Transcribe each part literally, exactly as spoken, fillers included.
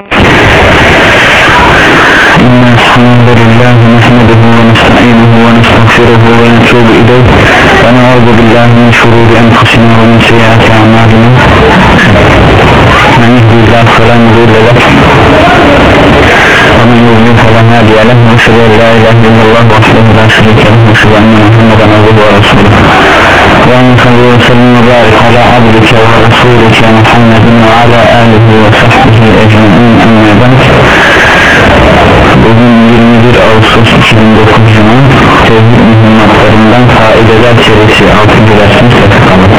Elhamdülillah nehmeduhu ve nestainuhu ve nestağfiruhu ve netûbü ileyh ve ne'ûzu billahi min şurûri enfusina ve min seyyiâti a'mâlina men yehdihillahu felâ mudille leh ve men yudlil felâ hâdiye leh ve eşhedü en lâ ilâhe illallah vahdehu lâ şerîke leh ve eşhedü enne Muhammeden abduhu ve resûluh ve en salli ve sellim ve bârik alâ abdike ve resûlike Muhammedin ve alâ âlihi ve sahbihi ecmaîn emmâ ba'd. Bugün yirmi bir Ağustos iki bin dokuz Cuma tevhid mühimmatlarından faideler serisi altıncı dersimiz yapalım.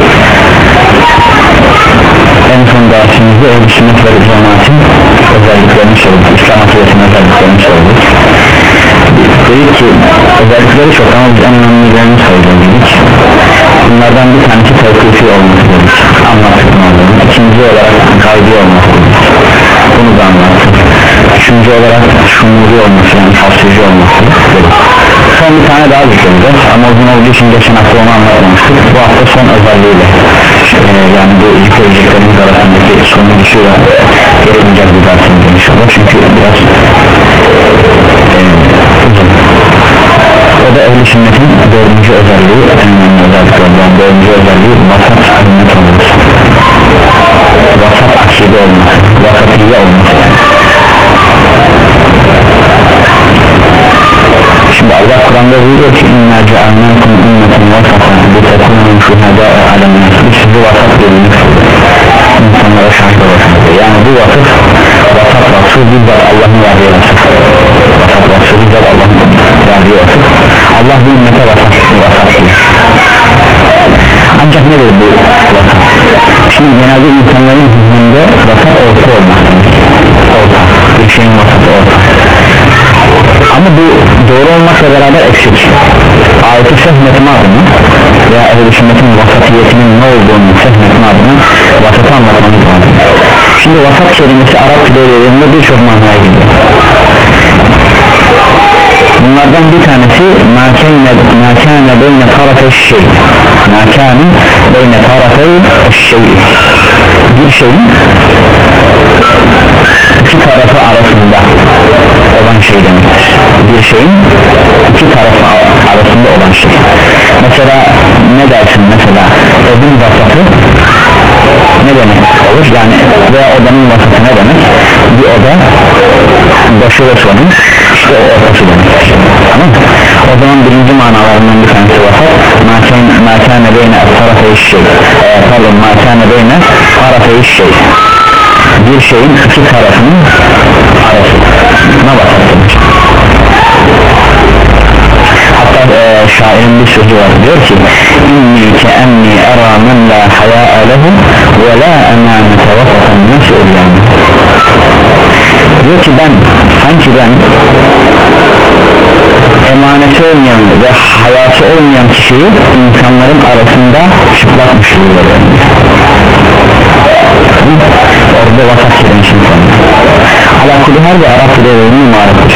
En son dersimizde ehl-i sünnet ve cemaatin özelliklerini sorduk, İslam akidesinin özelliklerini sorduk. Dedik ki özellikleri çok ama biz en önemlilerini sayılabilirik. Bunlardan bir tanesi tevkifi olması dedik, anlattık mı olduğunu. İkinci olarak gaybi olması dedik, bunu da anlattık. Üçüncü olarak şumuri olması, yani kapsayıcı olması dedik. Son bir tane daha düşüneceğiz ama uzun olduğu için geçen hafta onu anlatmamıştık. Bu hafta son özelliğiyle ee, yani bu ilk özelliklerimiz arasındaki sonuncuyla yapacağız bu dersimiz inşallah, çünkü biraz e, uzun. O da ehl-i sünnetin dördüncü özelliği, en önemli özelliklerden dördüncü özelliği vasat sünnet olması, vasat akide olması, vasatiye olması. Şimdi Allah Kur'an'da buyuruyor ki inna cealnakum ümmetin vasatan litekunu şuhada'a alemin. Biz sizi vasat bölümünü kıldık, insanlara şahit olasınız. Yani bu vasıf, vasat vasfı bizzat Allah'ın verdiği vasıf. Vasat vasfı bizzat Allah'ın verdiği vasıf. Allah bu ümmete vasat, vasat diyor. Ancak nedir bu vasat? Şimdi genelde insanların zihninde vasat orta olmak, orta, bir şeyin vasatı orta. Ama bu doğru olmakla beraber eksik. Ayeti fehmetme adına veya ehl-i sünnetin vasatiyetinin ne olduğunu fehmetme adına vasatı anlatmamız lazım. Şimdi vasat kelimesi Arap dillerinde birçok manaya geliyor. Bunlardan bir tanesi mâkâne beyne tarafey şey, mâkâne beyne tarafey şey, bir şeyin iki tarafı arasında olan şey demektir. Bir şeyin iki tarafı arasında olan şey. Mesela ne dersin, mesela evin vasatı ne demek olur, yani veya odanın vasatı ne demek? Bir oda başı ve sonu, işte o ortası demek. Tamam mı? O zaman birinci manalarından bir tanesi vasat mâkâne beyne tarafey şey, pardon mâkâne beyne tarafey şey, bir şeyin iki tarafının arası ne vasat demek. Hatta e, şairin bir sözü var, diyor ki inni ke enni era men la hayâ'a lehu ve la emânete vasatan nes'ul yani. Diyor ki ben, sanki ben emaneti olmayan ve hayatı olmayan kişiyi insanların arasında çıplakmış gibi veriyorum. Orada vasat kelimesini konuyor. Alakalı her bir Arap dillerinin imarettir.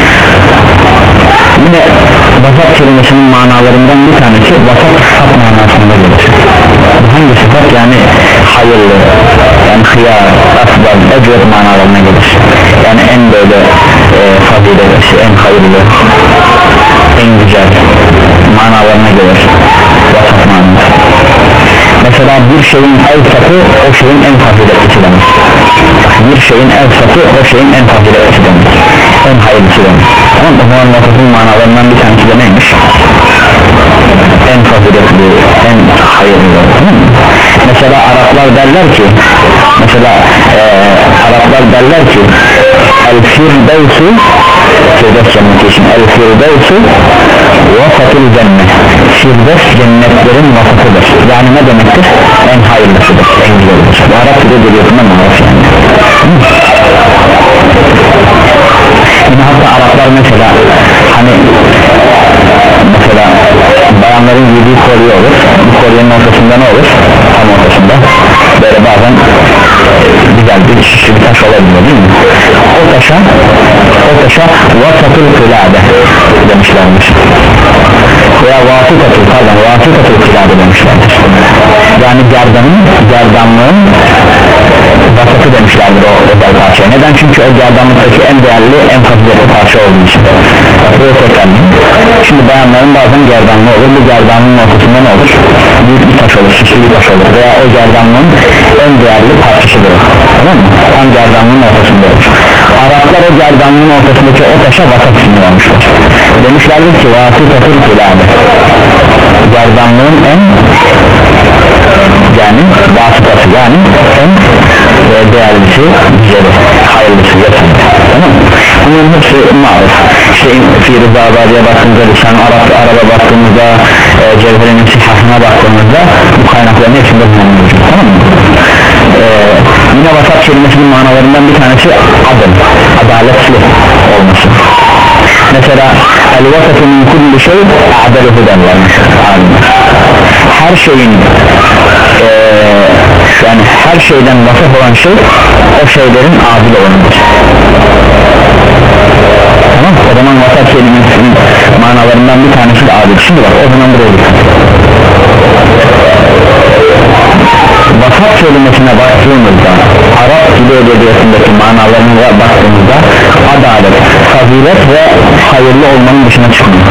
Yine vasat kelimesinin manalarından bir tanesi vasat sıfat manasında gelir. Hangi sıfat? Yani hayırlı, yani hıyar, asbab, ecret manalarına gelir. Yani en böyle e, faziletli, en hayırlı, en güzel manalarına gelir vasat manası. Mesela bir şeyin evsatı o şeyin en faziletlisi demek. Bir şeyin evsatı o şeyin en faziletlisi demek, en hayırlısı demek. Tamam mı? O zaman vasatın manalarından bir tanesi de neymiş? En faziletli, en hayırlı. Tamam mı? Mesela Araplar derler ki, mesela e, Araplar derler ki el firdevsu, firdevs cenneti için el firdevsu vasatul cennet, firdevs cennetlerin vasatıdır. Yani ne demektir? En hayırlısıdır, en güzelidir. Bu Arap dili biliyorsundan Arap yani. Yine hatta Araplar mesela hani mesela bayanların giydiği kolye olur, bu kolyenin ortasında ne olur? Tam ortasında böyle bazen güzel bir şişli bir taş olabilir, değil mi? O taşa o taşa vasatul kılade demişlermiş veya vasıtatul, pardon vasıtatul kılade demişlermiş. yani gerdanın gerdanlığın vasatı demişlerdir o özel parçaya. Neden? Çünkü o gerdanlıktaki en değerli en faziletli parça olduğu için. Buraya tekrar. Şimdi bayanların bazen gerdanlığı olur, bu gerdanlığın ortasında ne olur? Büyük bir taş olur, süslü bir taş olur veya o gerdanlığın en değerli parçasıdır, tamam mı? Tam gerdanlığın ortasında olur. Araplar o gerdanlığın ortasındaki o taşa vasat ismini vermişler. Demişlerdir ki vasıtatül kilâbe, gerdanlığın en yani vasıtası, yani en e, değerlisi, güzeli, hayırlısı, yatırım, tamam mı? Bunun hepsi maruf. İşte Fir-i Zâbâdi'ye baktığımızda, Lisan Arap, Arap'a baktığımızda, e, Cevher-i Sihahına baktığımızda bu kaynakların hepsinde bulunmuyor, tamam mı? E, yine vasat kelimesinin manalarından bir tanesi adil, adaletli olması. Mesela el-vasatı min kulli şey a'deluhu derler. Her şeyin e, yani her şeyden vasat olan şey o şeylerin adil olanıdır. Tamam, o zaman vasat kelimesinin manalarından bir tanesi de adil. Şimdi bak, o zaman buraya dikkat. Vasat kelimesine baktığımızda, Arap dili edebiyatındaki manalarına baktığımızda adalet, fazilet ve hayırlı olmanın dışına çıkmıyor.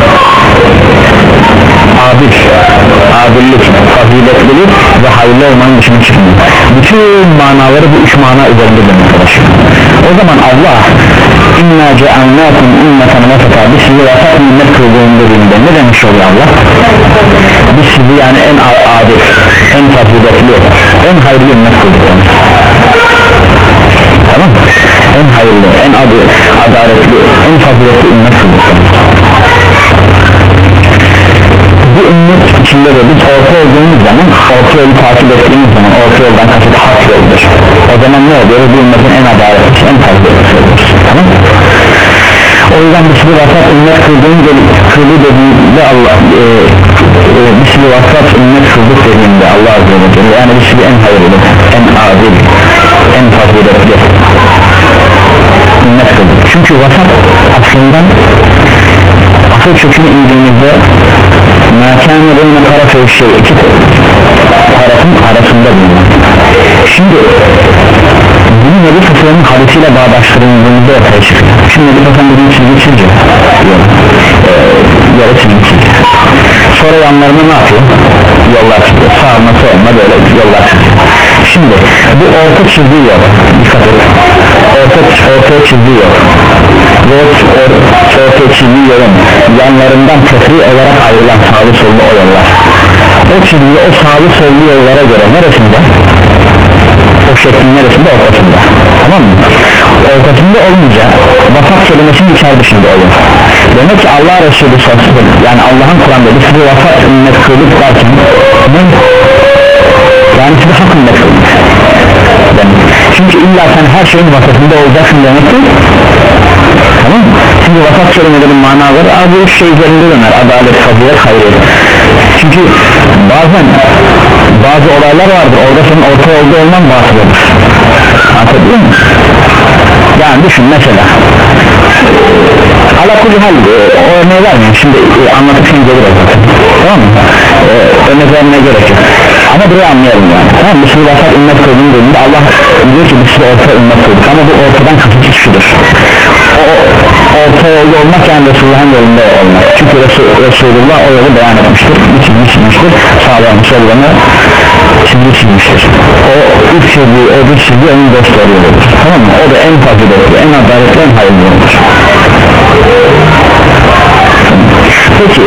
Adil, adillik, faziletlilik ve hayırlı olmanın dışına çıkmıyor. Bütün manaları bu üç mana üzerinde demek. O zaman Allah inna ce'annâkum ümmeten vasata, biz sizi vasat ümmet kıldığım dediğinde ne demiş oluyor Allah? Biz sizi yani en adil, en faziletli, en hayırlı ümmet kıldık. Tamam, en hayırlı, en adil, adaletli, en faziletli ümmet kıldık. Bu ümmet içinde de biz orta olduğumuz zaman, orta yolu takip ettiğimiz zaman, orta yoldan kasıt hak yoldur. O zaman ne oluyor? Bu ümmetin en adaletli, en faziletli olur. Tamam. O yüzden bir sürü vasat ümmet kıldığında kıldı dediğinde Allah e, e, bir sürü vasat ümmet kıldık dediğinde Allah azze ve celle, yani bir sürü en hayırlı, en adil, en faziletli ümmet kıldık. Çünkü vasat aslında asıl kökünü indiğimizde mâkâne beyne tarafı şey, iki tarafın arasında bulunan. Şimdi bunu Nebi Fıtı'nın hadisiyle bağdaştırıldığında ortaya çıkıyor. Şimdi Nebi Fıtı'nın dediği çizgi çizgi ee, yarı çizgi çizgi. Sonra yanlarına ne yapıyor? Yollar çiziyor. Sağına soluna böyle yollar çiziyor. Şimdi bu orta çizgi yok. Dikkat edin. Orta, ortaya çizgi yok. Ve ortaya çizgi yolun yanlarından tefri olarak ayrılan sağlı sollu o yollar. O çizgi o sağlı sollu yollara göre neresinde? O şeklin neresinde? Ortasında. Tamam mı? Ortasında olunca vasat kelimesinin içer dışında olur. Demek ki Allah Resulü sallallahu, yani Allah'ın Kur'an'da bir sürü vasat ümmet kıldık derken ne? Yani size hak ümmet kıldık. Çünkü illa sen her şeyin vasatında olacaksın demektir. Tamam mı? Şimdi vasat kelimelerin manaları abi üç şey üzerinde döner: adalet, fazilet, hayret. Çünkü bazen bazı olaylar vardır, orada senin orta yolda olman bahsedilir. Anlatabiliyor musun? Yani düşün mesela alakalı hal o örneği vermeyeyim şimdi, e, anlatırken gelir o zaten, tamam mı? E, örnek vermeye gerek yok ama burayı anlayalım yani, tamam mı? Bir sürü vasat ümmet kıldığını dediğinde Allah diyor ki bir sürü orta ümmet kıldık, ama bu ortadan kasıt şudur: o orta yolda olmak, yani Resulullah'ın yolunda olmak. Çünkü Resul, Resulullah o yolu beyan etmiştir, çizgi çizmiştir, sağlarını sollarını çizgi çizmiştir. O üç çizgi, o bir çizgi onun dost oluyor, tamam mı? O da en faziletli, en adaletli, en hayırlı olur. Peki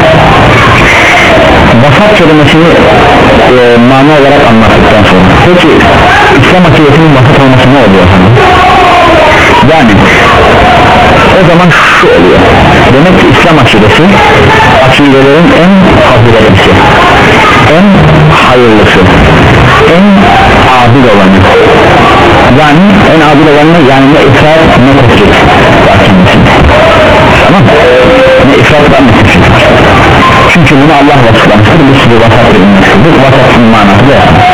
vasat kelimesini e, mana olarak anlattıktan sonra, peki İslam akidesinin vasat olması ne oluyor sana? Yani o zaman şu oluyor: demek ki İslam akidesi akidelerin en faziletlisi, en hayırlısı, en adil olanı. Yani en adil olanı, yani ne ifrat ne tefrik var kendisinde. Tamam mı? Ne ifrat var ne tefrik var. Çünkü bunu Allah vasıflamıştır. Bir sürü vasat bir ümmettir. Bu vasatın manası da yani.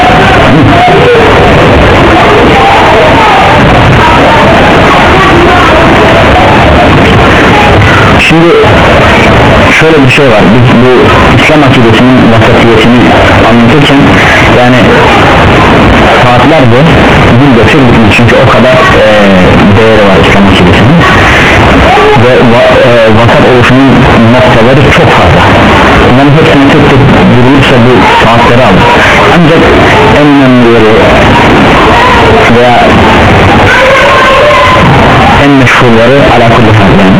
Şimdi şöyle bir şey var, biz bu İslam akidesinin vasatiyetini anlatırken yani saatlerce bir götürdük çünkü o kadar e, değeri var İslam akidesinin ve va, e, vasat oluşunun noktaları çok fazla. Bunların hepsini tek tek durulursa bu saatleri alır. Ancak en önemlileri veya en meşhurları alakalı yani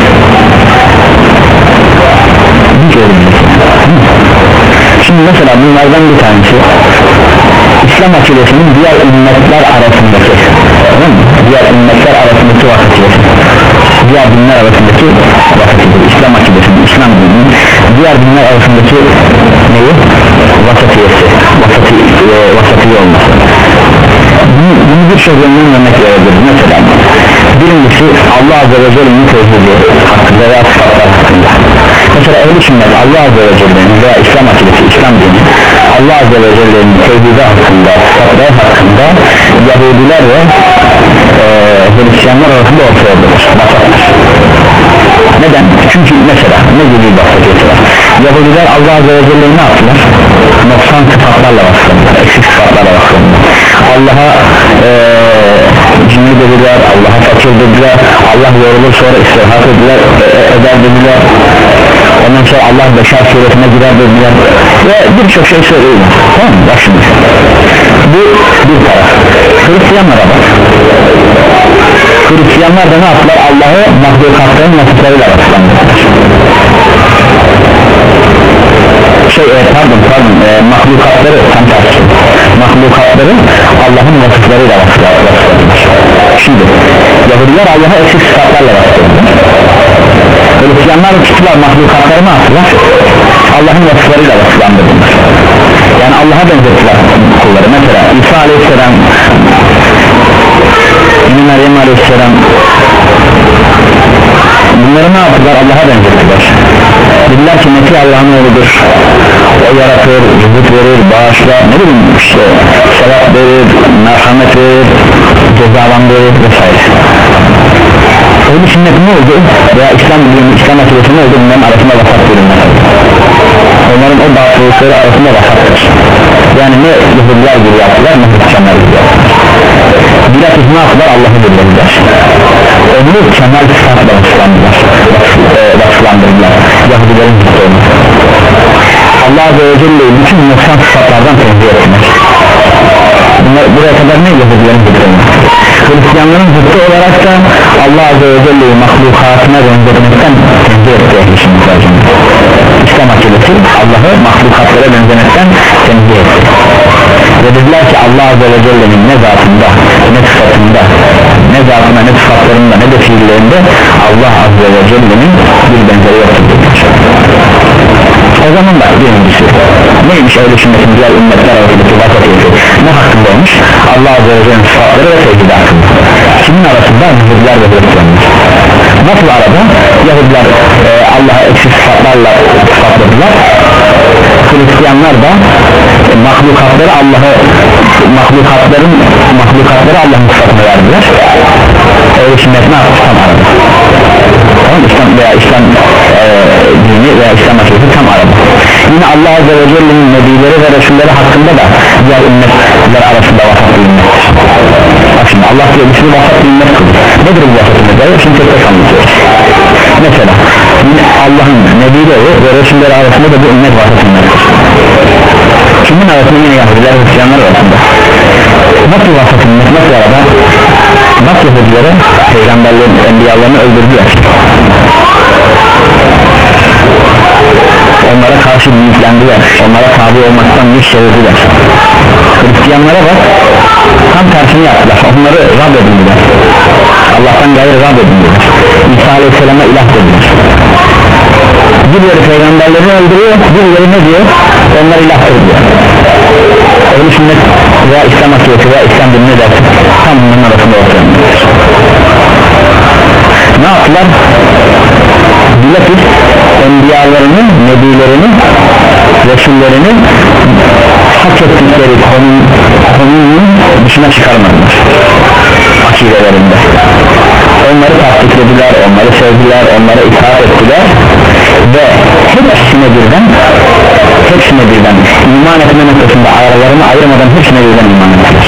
bir görebiliriz. Şimdi mesela bunlardan bir tanesi İslam akidesinin diğer ümmetler arasındaki, tamam mı? Diğer ümmetler arasındaki vasatiyeti, diğer dinler arasındaki vasatiyeti, İslam akidesinin, İslam dininin diğer dinler arasındaki neyi? Vasatiyeti, vasati, e, vasatiye olması. Bunu, bunu birçok yönden örnek verebiliriz. Mesela birincisi Allah Azze ve Celle'nin tevhidi hakkında veya sıfatlar hakkında. Mesela ehl-i sünnet Allah Azze ve Celle'nin veya İslam akidesi, İslam dini Allah Azze ve Celle'nin tevhidi hakkında, sıfatlar hakkında Yahudiler ve e, Hristiyanlar arasında ortaya bulur. Neden? Çünkü mesela ne gibi bir bahsediyorsa Yahudiler Allah Azze ve Celle'yi ne yaptılar? noksan sıfatlarla vasıflandılar, eksik sıfatlarla vasıflandılar. Allah'a ee, cimri dediler, Allah'a fakir dediler, Allah yorulur sonra istirahat ediler, e, eder dediler, ondan sonra Allah beşer suretine girer dediler ve birçok şey söylüyorlar. Tamam mı? Bak şimdi bu bir taraf. Hristiyanlara bak, Hristiyanlar da ne yaptılar? Allah'ı mahlukatların vasıflarıyla vasıflandılar. şey e, pardon pardon e, mahlukatları tam tersi, mahlukatları Allah'ın vasıflarıyla vasıflandılar. Şimdi Yahudiler Allah'a eksik sıfatlarla vasıflandılar. Hristiyanlar tuttular mahlukatları ne yaptılar? Allah'ın vasıflarıyla vasıflandırdılar. Yani Allah'a benzettiler kulları. Mesela İsa Aleyhisselam, Meryem Aleyhisselam, bunları ne yaptılar? Allah'a benzettiler. Dediler ki Mesih Allah'ın oğludur, o yaratır, rızık verir, bağışlar, ne bileyim işte sevap verir, merhamet verir, cezalandırır vesaire. Öyle sünnet ne oldu? Veya İslam bilimi, İslam akidesi ne oldu? Bunların arasında vasat bölümler. Onların o batılılıkları arasında vasattır. Yani ne Yahudiler gibi yaptılar, ne Hristiyanlar gibi yaptılar. Bilakis ne yaptılar? Allah'ı bildiler. Onu kemal sıfatla vasıflandırdılar. Vasıflandırdılar. Yahudilerin zıttı olması. Allah Azze ve Celle'yi bütün noksan sıfatlardan tenzih etmek. Bunlar, buraya kadar ne Yahudilerin zıttı olması? Hristiyanların zıttı olarak da Allah Azze ve Celle'yi mahlukatına benzetmekten tenzih etti. İslam akidesi Allah'ı mahlukatlara benzemekten tenzih etti. Ve dediler ki Allah Azze ve Celle'nin ne zatında, ne sıfatında, ne zatına, ne sıfatlarında, ne de fiillerinde Allah Azze ve Celle'nin bir benzeri yoktur. O zaman da birincisi neymiş öyle sünnetin diğer ümmetler arasındaki vasatiyeti ne hakkında olmuş? Allah Azze ve Celle'nin sıfatları ve tevhidi hakkında. Kimin arasında? Yahudiler ve Hristiyanlar. Nasıl arada? Yahudiler e, Allah'a eksik sıfatlarla sıfatladılar. Hristiyanlar da e, mahlukatları Allah'a mahlukatların mahlukatları Allah'ın sıfatını verdiler. Öyle sünnet ne yaptı? Tam arada. Tamam, İslam veya İslam e, dini veya İslam akidesi tam arada. Yine Allah Azze ve Celle'nin nebileri ve resulleri hakkında da diğer ümmetler arasında vasat bir ümmettir. Bak şimdi Allah diye bir sürü vasat bir ümmet kılır. Nedir bu vasat ümmetleri? Şimdi tek tek anlatıyoruz. Mesela Allah'ın nebileri ve resulleri arasında da bu ümmet vasat ümmettir. Kimin arasında? Yine Yahudiler ve Hristiyanlar arasında. Nasıl vasat ümmet? Nasıl arada? Bak Yahudilere peygamberlerin, enbiyalarını öldürdüler. Onlara karşı büyüklendiler, onlara tabi olmaktan yüz çevirdiler. Hristiyanlara bak, tam tersini yaptılar, onları Rab edindiler, Allah'tan gayrı Rab edindiler, İsa Aleyhisselam'a ilah dediler. Birileri peygamberlerini öldürüyor, birileri ne diyor? Onlar ilahtır diyor. Öyle sünnet veya İslam akidesi veya İslam dinine dersin, tam bunların arasında ortaya. Ne yaptılar? Bilakis enbiyalarının, nebilerinin, resullerinin hak ettikleri konunun, konunun dışına çıkarmadılar akidelerinde. onları tasdiklediler, onları sevdiler, onlara itaat ettiler ve hepsine birden hepsine birden iman etme noktasında aralarını ayırmadan hepsine birden iman ettiler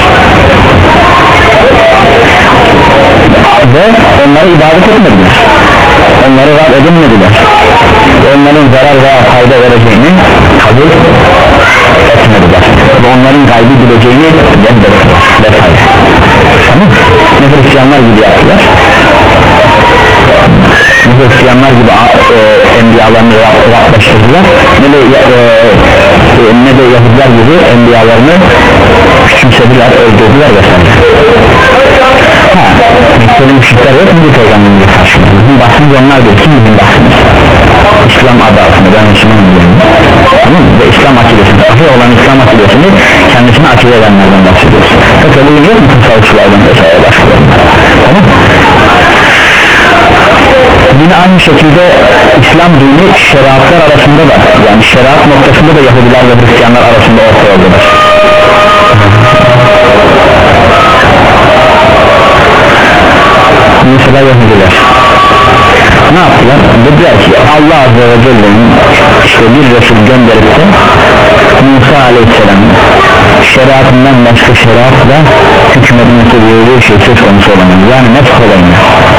ve onlara ibadet etmediler, onları Rab edinmediler, onların zarar veya fayda vereceğini kabul etmediler ve onların gaybi bileceğini reddettiler vesaire. Tamam, ne Hristiyanlar gibi yaptılar, ne Hristiyanlar gibi e, enbiyalarını Rablaştırdılar, ne de e, e, ne de Yahudiler gibi enbiyalarını küçümsediler, öldürdüler vesaire. Ha, Mekke'nin müşrikler yok mu bu peygamberin bir karşılığı? Bizim bahsimiz onlar değil, kim bizim bahsimiz? İslam adı altında, ben Müslümanım diyorum. Tamam mı? Ve İslam akidesini, sahih olan İslam akidesini kendisine akide edenlerden bahsediyoruz. Peki bugün yok mu tasavvufçulardan vesaire başlıyor? Tamam mı? Yine aynı şekilde İslam dini şeriatlar arasında da, yani şeriat noktasında da Yahudiler ve Hristiyanlar arasında orta yoldadır. Mesela Yahudiler ne yaptılar? Dediler ki Allah Azze ve Celle'nin işte bir Resul gönderip de Musa Aleyhisselam şeriatından başka şeriatla hükmetmesi diye şey söz konusu olamaz, yani nefs olayını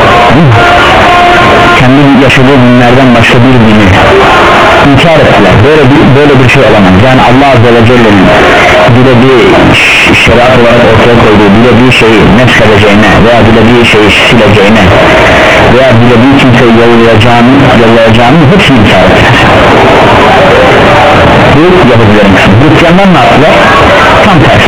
kendi yaşadığı dinlerden başka bir dini inkar ettiler. Böyle bir, böyle bir şey olamaz, yani Allah Azze ve Celle'nin dilediği şeriat olarak ortaya koyduğu dilediği şeyi nefsedeceğine veya dilediği şeyi sileceğine veya dilediği kimseyi yollayacağını yollayacağını hepsini inkar ettiler. Bu Yahudilerin kısmı. Hristiyanlar ne yaptılar? Tam tersi.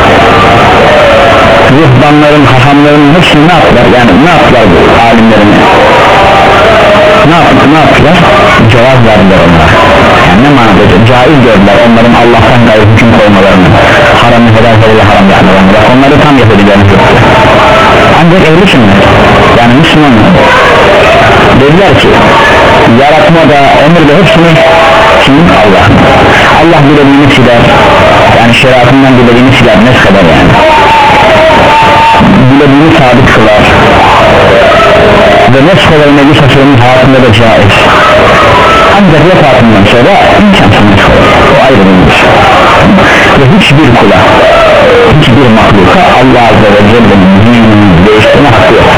Ruhbanların, hahamların hepsini ne yaptılar? Yani ne yaptılar bu alimlerin? Ne yaptılar? Ne yaptılar? Cevap verdiler onlara. Yani ne manada? Caiz gördüler onların Allah'tan gayrı hüküm koymalarını, haramı helal helal haram yapmalarını. Bak onları tam Yahudilerin hükmü. Ancak ehli sünnet, yani Müslümanlar dediler ki yaratmada, emirde hepsini kimin? Allah. Allah dilediğini siler, yani şeriatından dilediğini siler, ne kadar yani dilediğini sabit kılar ve nes kolayına bir sasının hayatında da caiz, ancak vefatından sonra imkansız nes kolayı, o ayrı bir ve hiçbir kula, hiçbir mahluka Allah Azze ve Celle'nin dinini değiştirme hakkı yok.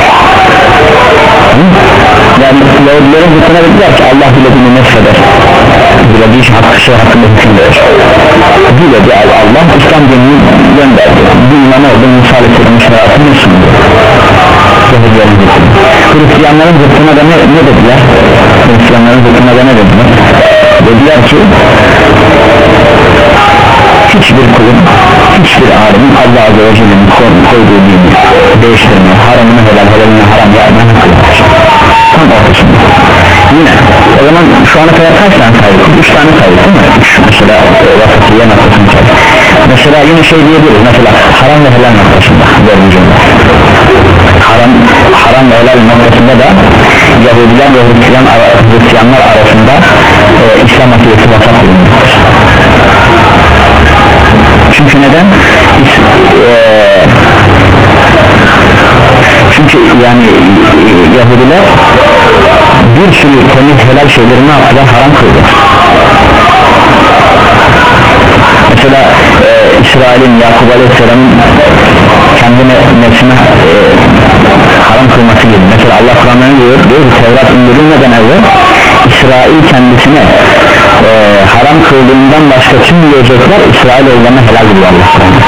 Yani Yahudilerin hükmüne dediler ki Allah dilediğini nesheder, dilediği hakkı şey hakkında hüküm verir, diledi Allah İslam dinini gönderdi, dinine ne oldu? Musa Aleyhisselam'ın şeriatını ne sundu? Yahudilerin hükmü. Hristiyanların hükmüne de ne, ne dediler? Hristiyanların hükmüne de ne dediler? Dediler ki hiçbir kulun, hiçbir alimin Allah Azze ve Celle'nin koyduğu dini değiştirme, haramını helal, helalini haram yapma hakkı var. Tam ortasında. Yine o zaman şu ana kadar kaç tane saydık? Üç tane saydık değil mi? Üç mesela vasıfıya noktasını saydık. Mesela yine şey diyebiliriz, mesela haram ve helal noktasında görmeyeceğiz. Haram, haram ve helal noktasında da Yahudiler ve Hristiyan, Hristiyanlar arasında e, İslam akidesi vasat bulunmaktadır. Çünkü neden? E, çünkü yani e, Yahudiler bir sürü temiz helal şeyleri ne yaptılar? Haram kıldılar. Mesela e, İsrail'in Yakub Aleyhisselam'ın kendine nefsine e, haram kılması gibi. Mesela Allah Kur'an'da diyor, diyor Tevrat indirilmeden evvel İsrail kendisine e, haram kıldığından başka tüm yiyecekler İsrail oğullarına helal diyor Allah Kur'an'da.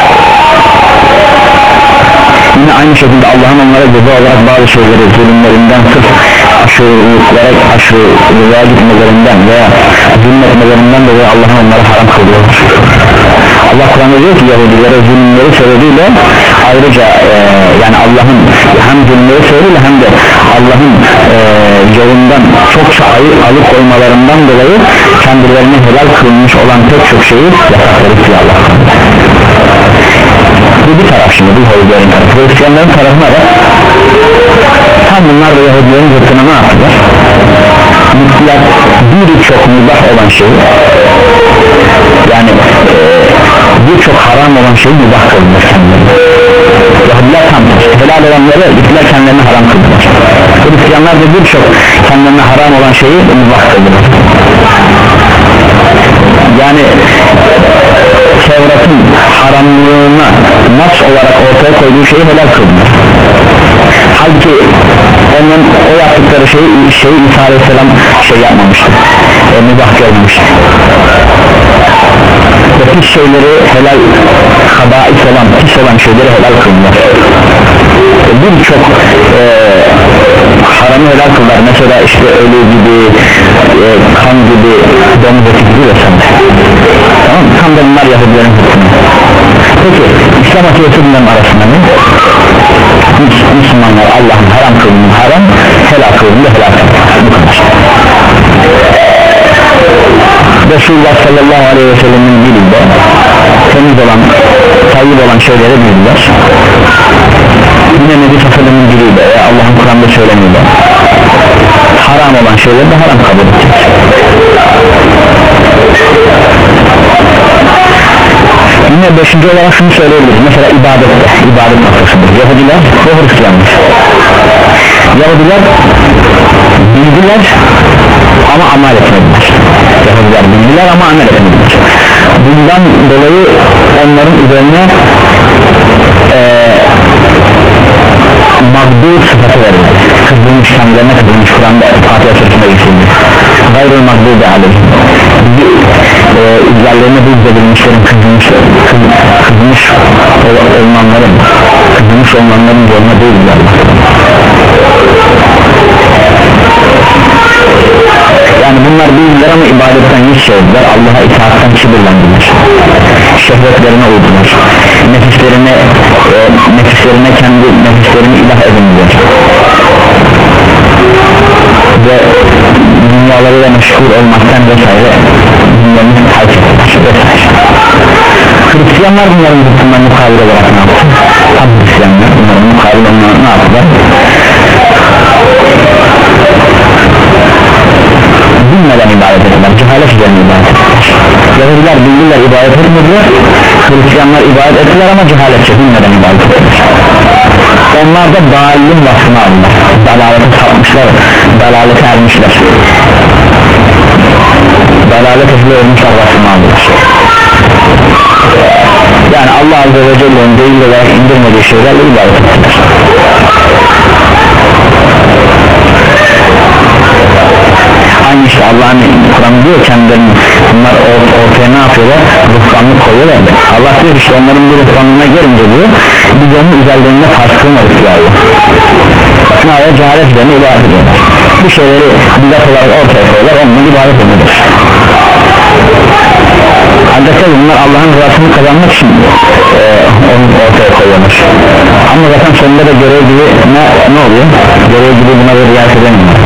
Yine aynı şekilde Allah'ın onlara ceza olarak bazı şeyleri zulümlerinden sırf aşırılıklara aşırılığa gitmelerinden veya zulmetmelerinden dolayı Allah'ın onlara haram kılıyor. Allah Kur'an'da diyor ki Yahudilere zulümleri sebebiyle ayrıca e, yani Allah'ın hem zulümleri sebebiyle hem de Allah'ın e, yolundan çokça ayı alıkoymalarından dolayı kendilerine helal kılmış olan pek çok şeyi yasakladı diyor Allah. Bu bir taraf şimdi, bu Yahudilerin tarafı. Hristiyanların tarafına da tam bunlar da Yahudilerin zıttına ne yaptılar? Müslüman birçok mübah olan şey, yani e, birçok haram olan şeyi mübah kıldılar kendilerine. Yahudiler tam tersi, helal olanları gittiler kendilerine haram kıldılar. Hristiyanlar da birçok kendilerine haram olan şeyi mübah kıldılar. Yani Tevrat'ın haramlığına nas olarak ortaya koyduğu şeyi helal kıldılar. Halbuki onun o yaptıkları şeyi, şeyi İsa Aleyhisselam şey yapmamıştı, e, mübah görmemişti. Ve pis şeyleri helal, habais olan, pis olan şeyleri helal kıldılar. E, birçok e, haramı helal kıldılar. Mesela işte ölü gibi, e, kan gibi, domuz eti gibi vesaire. Tamam mı? Tam da bunlar Yahudilerin hükmü. Peki İslam akidesi bunların arasında ne? Müslümanlar Allah'ın haram kılını haram, helal kılını helal kılını. Bu kadar. Resulullah sallallahu aleyhi ve sellem'in dilinde temiz olan, tayyip olan şeyleri bildiler. Yine Nebi Sallallahu diliyle Allah'ın Kur'an'da söylemiyle haram olan şeyleri de haram kabul edecek. Yine beşinci olarak şunu söyleyebiliriz. Mesela ibadette, ibadet noktasıdır. Yahudiler ve Hristiyanlar. Yahudiler bildiler ama amel etmediler. Yahudiler bildiler ama amel etmediler. Bundan dolayı onların üzerine eee mağdur sıfatı verildi. Kızdırmış, kendilerine kızdırmış. Kur'an'da Fatiha Suresi'nde geçildi. Gayrı mağdur da aleyhi. İzlerlerine bu izledilmişlerin kızdırmış, kızdırmış olmanların, kızdırmış olmanların yoluna değiller. Yani bunlar değiller ama ibadetten yüz çevirdiler. Allah'a itaatten kibirlendiler. Şehvetlerine uydular. Nefislerine e, nefislerine kendi nefislerini ilah edindiler. Ve dünyalarıyla meşgul olmaktan vesaire dünyanın takip ettiler vesaire. Hristiyanlar bunların hükmünden mukabil olarak ne yaptı? Tam Hristiyanlar bunların mukabil olarak ne yaptılar? Bilmeden ibadet ettiler, cehalet üzerine ibadet ettiler. Yahudiler bildiler, ibadet etmediler. Hristiyanlar ibadet ettiler ama cehaletçe bilmeden ibadet ettiler. Onlar da dalilin vasfını aldılar. Dalalete sapmışlar, dalalete ermişler. Dalalet ehli olmuşlar vasfını aldılar. Yani Allah Azze ve Celle'nin değil olarak indirmediği şeylerle ibadet ettiler. Aynı işte Allah'ın Kur'an'ı diyor kendilerini, bunlar ortaya ne yapıyorlar? Ruhbanlık koyuyorlar. Allah diyor işte onların bir ruhbanlığına gelince diyor, biz onun üzerlerine farklımadık ya Allah. Bakın aya cehalet üzerine ibadet ediyorlar. Bu şeyleri bidat olarak ortaya koyuyorlar, onunla ibadet ediyorlar. Ancak bunlar Allah'ın rızasını kazanmak için e, onu ortaya koyuyorlar. Ama zaten sonunda da görev gibi ne, ne oluyor? Görev gibi buna bir riayet edemiyorlar.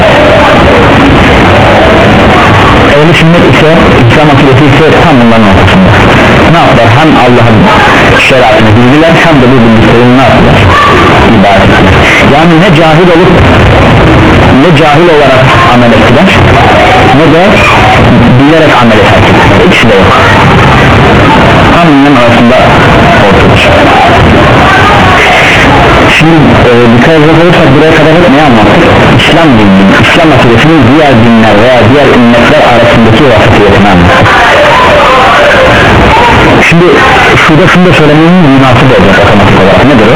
Ehl-i sünnet ise, İslam akidesi ise tam bunların ortasında. Ne yaptılar? Hem Allah'ın şeriatını bildiler, hem de bu bildiklerini ne yaptılar? İbadet ettiler. Yani ne cahil olup ne cahil olarak amel ettiler, ne de bilerek amel ettiler. İkisi de yok. Tam bunların arasında ortadır. Şimdi e, dikkat edecek olursak buraya kadar hep ne anlattık? İslam dini, İslam akidesinin diğer dinler veya diğer ümmetler arasındaki vasıfiyetini anlattık. Şimdi şurada şunu da söylemenin münasip olacak otomatik olarak. Nedir o?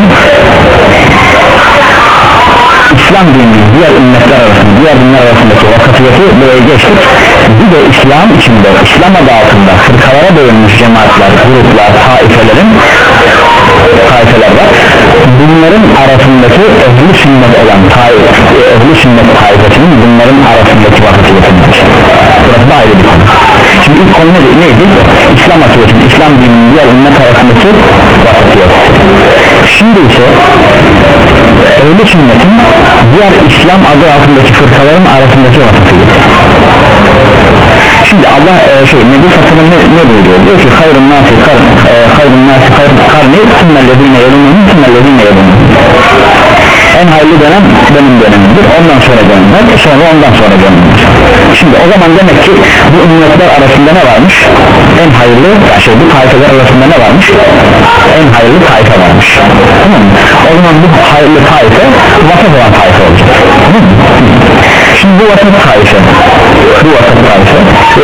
İslam dini diğer ümmetler arasında, diğer dinler arasındaki vasıfiyeti buraya geçtik. Bir de İslam içinde, İslam adı altında fırkalara bölünmüş cemaatler, gruplar, taifelerin taifeler var. Bunların arasındaki ehl-i sünnet olan taif, ehl-i sünnet taifesinin bunların arasındaki vasıfiyetidir. Burası da ayrı bir konu. Şimdi ilk konu neydi? neydi? İslam akidesinin, İslam dininin diğer ümmet arasındaki vasıfiyeti. Şimdi ise ehl-i sünnetin diğer İslam adı altındaki fırkaların arasındaki vasıfiyeti. Şimdi Allah e, şey Nebi Sallallahu ne, ne buyuruyor? Diyor ki hayrun nasi karni hayrun nasi karni sümmellezine yelunun sümmellezine yelunun. En hayırlı dönem benim dönemimdir. Ondan sonra dönemler, sonra ondan sonra dönemler. Şimdi o zaman demek ki bu ümmetler arasında ne varmış? En hayırlı, şey bu taifeler arasında ne varmış? En hayırlı taife varmış. Tamam mı? O zaman bu hayırlı taife vasıf olan taife olacak. Tamam mı?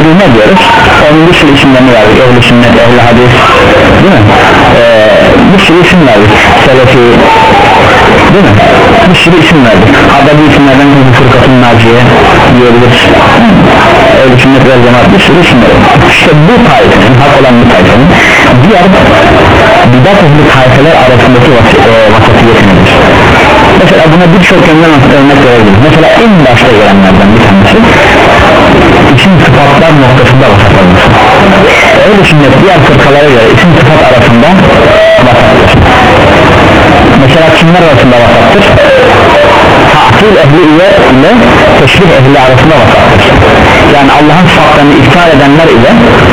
biz ne diyoruz? Onun bir sürü isimlerini verdik, ehl-i sünnet, ehl-i hadis, değil mi? Ee, bir sürü isim verdik, selefi, değil mi? Bir sürü isim verdik. Hatta bu isimlerden bir fırkatın naciye diyebiliriz. Ehl-i sünnet ve cemaat bir sürü isim verdik. İşte bu tayfenin, hak olan bu tayfenin diğer bidat ehli tayfeler arasındaki vasatiyeti nedir? Mesela buna birçok yönden örnek verebiliriz. Mesela en başta gelenlerden bir tanesi isim sıfatlar noktasında vasat olması. Ehl-i sünnet diğer fırkalara göre isim sıfat arasında vasattır. Mesela kimler arasında vasattır? Ta'til ehli ile teşbih ehli arasında vasattır. Yani Allah'ın sıfatlarını iptal edenler ile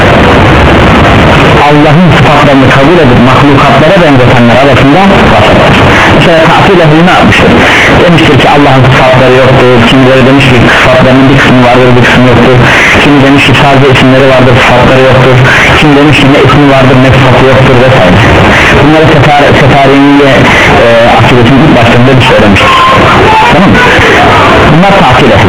Allah'ın sıfatlarını kabul edip mahlukatlara benzetenler arasında vasattır. Mesela ta'til ehli ne yapmıştır? Demiştir ki Allah'ın sıfatları yoktur. Kimileri demiş ki sıfatlarının bir kısmı vardır, bir kısmı yoktur. Kimi demiş ki sadece isimleri vardır, sıfatları yoktur. Kim demiş ki ne ismi vardır, ne sıfatı yoktur vesaire. Bunları Seferiniye e, akidesinin ilk başlarında bir söylemiştir. Tamam mı? Bunlar ta'til ehli.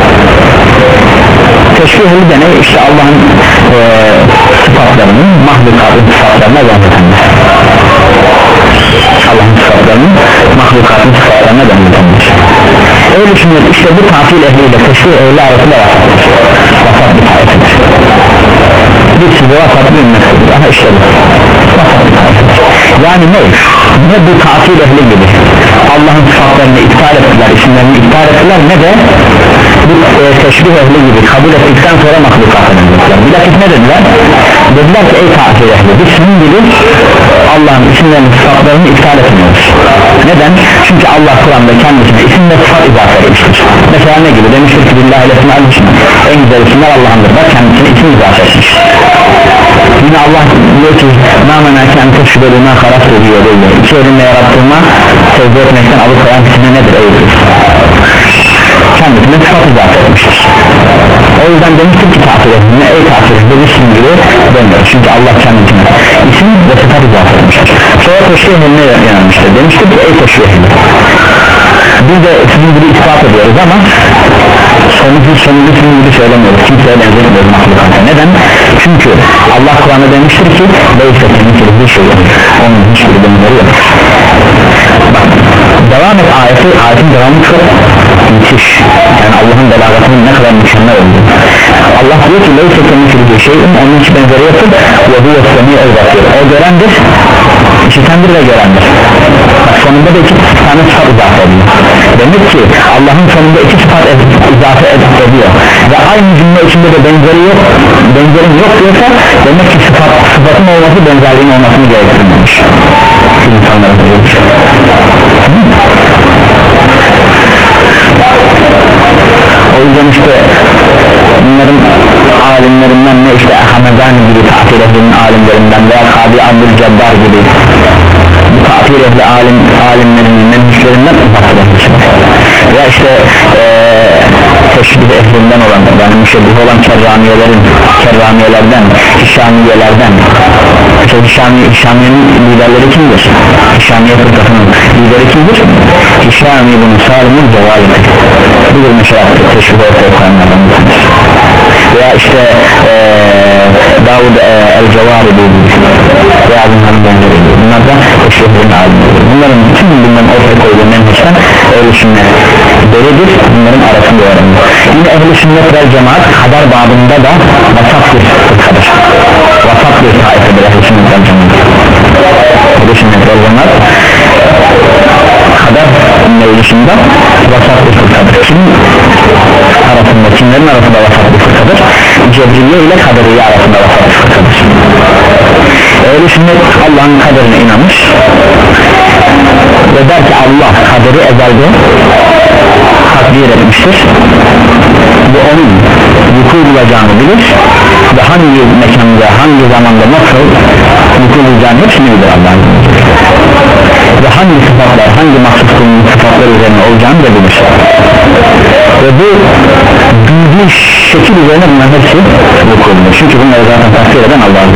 Teşbih ehli de ne? İşte Allah'ın e, sıfatlarının mahlukatın sıfatlarına benzetenler. Allah'ın sıfatlarının mahlukatın sıfatlarına benzetenler. Öyle düşünün, işte bu ta'til ehliyle teşbih ehli arasında vasattır. Vasat bir tayfedir. Bir size vasat bir ümmettir. Aha işte bu vasat bir tayfedir. Yani ne? Ne bu ta'til ehli gibi Allah'ın sıfatlarını iptal ettiler, isimlerini iptal ettiler, ne de bu e, teşbih ehli gibi kabul ettikten sonra mahlukatı benzettiler. Bilakis ne dediler? Dediler ki ey ta'til ehli, biz senin gibi Allah'ın isimlerini, sıfatlarını iptal etmiyoruz. Neden? Çünkü Allah Kur'an'da kendisine isim ve sıfat izafe etmiştir. Mesela ne gibi? Demiştir ki billahi lesmâl hüsnâ, en güzel isimler Allah'ındır. Bak kendisine isim izafe etmiş. Yine Allah diyor ki nâmenâke en teşbirûnâ haraftu diyor böyle. İki elinle yarattığıma sevdi etmekten alıkoyan ismi nedir eydir? Kendisine sıfat izafe etmiştir. O yüzden demiştir ki ta'til ettiğine ey ta'til ettiğine isim gibi dönüyor. Çünkü Allah kendisine isim ve sıfat izafe etmiştir. Sonra teşbih ehline yanılmıştır. Demiştir ki ey teşbih ehline, biz de sizin gibi ispat ediyoruz ama sonucu sonucu sizin gibi söylemiyoruz. Kimseye benzemiyoruz mahlukata. Neden? Çünkü Allah Kur'an'da demiştir ki neyse senin bir şey yok. Onun hiçbir benzeri yok. Bak devam et ayeti, ayetin devamı çok müthiş. Yani Allah'ın belagatının ne kadar mükemmel olduğu. Allah diyor ki neyse senin bir şey yok. Onun hiç benzeri yoktur. Ve bu yoksanı evlatıyor. O görendir, işitendir ve görendir. Bak sonunda da iki tane sıfat izafe ediyor. Demek ki Allah'ın sonunda iki sıfat izafe ediyor ve aynı cümle içinde de benzeri yok, benzerin yok diyorsa demek ki sıfat, sıfatın olması benzerliğin olmasını gerektirmemiş. İnsanların o yüzden işte bunların alimlerinden ne işte Ahmedani gibi ta'til ehlinin alimlerinden veya Kabi Abdülcebbar gibi bu ta'til ehli alim, alimlerinin menhişlerinden uzaklaşmışlar. Ya işte ee, teşbih ehlinden olan yani müşebbih olan kerramiyelerin kerramiyelerden, hişamiyelerden işte hişami, hişamiyenin liderleri kimdir? Hişamiye fırkasının lideri kimdir? Hişami bunu Salim'in cevalidir. Budur mesela teşbih ortaya koyanlardan bir tanesi. Veya işte ee, Davud ee, el-Cevaribi veya bunların benzeri. Bunlar da teşbihlerin alimleri. Bunların bütün bunların ortaya koyduğu menhişten ehl-i sünnet deridir, bunların arasında öğrenir. Yine ehl-i sünnet ve cemaat kadar babında da vasat bir fırkadır. Vasat bir taifeler ehl-i sünnet ve cemaat. Ehl-i sünnet ve cemaat kadar mevzusunda vasat bir fırkadır. Kim arasında, kimlerin arasında vasat bir fırkadır? Cebriye ile kaderiye arasında vasat bir fırkadır. Ehl-i sünnet Allah'ın kaderine inanmış ve der ki Allah kaderi ezelde takdir etmiştir ve onun vuku bulacağını bilir ve hangi mekanda, hangi zamanda nasıl vuku bulacağını hepsini bilir Allah'ın ve hangi sıfatlar, hangi mahsusluğun sıfatlar üzerine olacağını da bilir ve bu bildiği şekil üzerine bunların hepsi vuku bulur. Çünkü bunları zaten takdir eden Allah'ın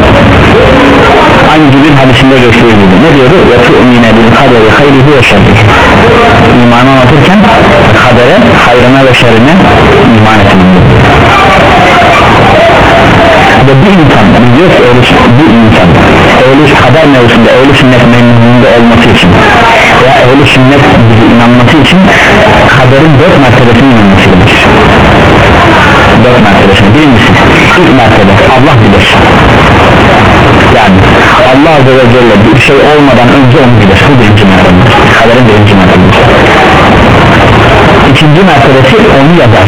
aynı gibi hadisinde geçtiği gibi ne diyordu? وَتُؤْمِنَ بِالْقَدَرِ خَيْرِهِ وَشَرِّهِ İmanı anlatırken kadere, hayrına ve şerrine iman etmelidir. diyor ki ehli, bu insan ehli kader mevzusunda ehli sünnet memnunluğunda olması için veya ehli sünnet gibi inanması için kaderin dört mertebesine inanması gerekir. Dört mertebesine. Birincisi ilk mertebe Allah bilir, yani Allah Azze ve Celle bir şey olmadan önce onu bilir. Bu birinci mertebe, kaderin birinci mertebesi. İkinci mertebesi onu yazar.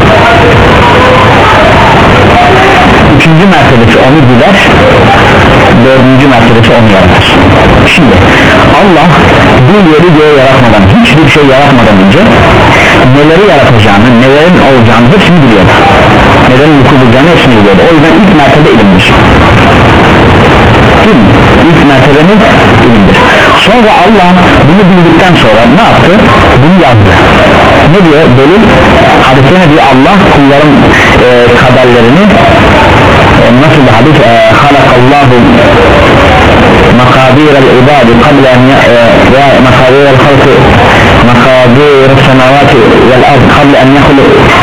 Üçüncü mertebesi onu bilir. Dördüncü mertebesi onu yaratır. Şimdi Allah bu yeri göğe yaratmadan, hiçbir şey yaratmadan önce neleri yaratacağını, nelerin olacağını hepsini biliyor. Nelerin vuku bulacağını hepsini biliyor. O yüzden ilk mertebe ilimdir. Değil mi? İlk mertebemiz ilimdir. Sonra Allah bunu bildikten sonra ne yaptı? Bunu yazdı. Ne diyor? Delil hadiste ne diyor? Allah kulların e, kaderlerini e, nasıl bir hadis? E, halakallahu makadirel ibadi kable en ya makadirel halkı makadirel semavati vel ard kable en yahulu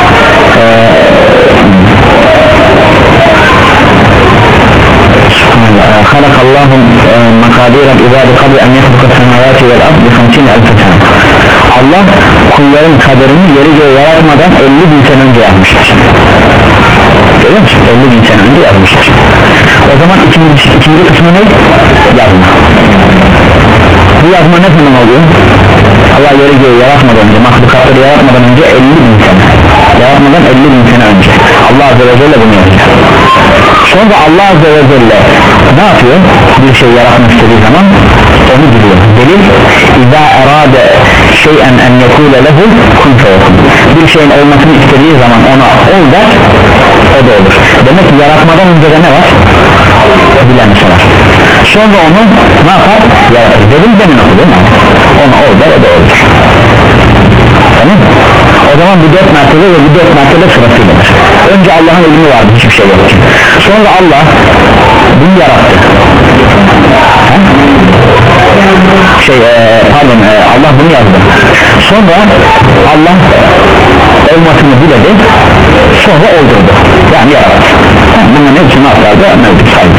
خلق الله مقادير العباد قبل أن يخلق السماوات والأرض بخمسين ألف سنة. Allah kulların kaderini yeri göğe yaratmadan elli bin sene önce yazmıştır. Görüyor musun? elli bin sene önce yazmıştır. O zaman ikinci, ikinci kısmı ne? Yazma. Bu yazma ne zaman oluyor? Allah yeri göğe yaratmadan önce, mahlukatları yaratmadan önce elli bin sene, yaratmadan elli bin sene önce Allah Azze ve Celle bunu yazıyor. Sonra Allah Azze ve Celle ne yapıyor? Bir şey yaratmak istediği zaman onu biliyor. Delil İzâ erâde şey'en en yekûle lehu kun feyekûn. Bir şeyin olmasını istediği zaman ona ol der, o da olur. Demek ki yaratmadan önce de ne var? Bilemesi var. Sonra onu ne yapar? Yaratır. Delil demin okudu mu? Ona ol der, o da olur. Tamam mı? O zaman bu dört mertebe ve bu dört mertebe sırasıyladır. Önce Allah'ın ilmi vardı, hiçbir şey yok. Sonra Allah bunu yarattı. Ha? Şey e, pardon e, Allah bunu yazdı. Sonra Allah olmasını biledi. Sonra oldurdu. Yani yarattı. Bunların hepsini atlarda mevcut saydı.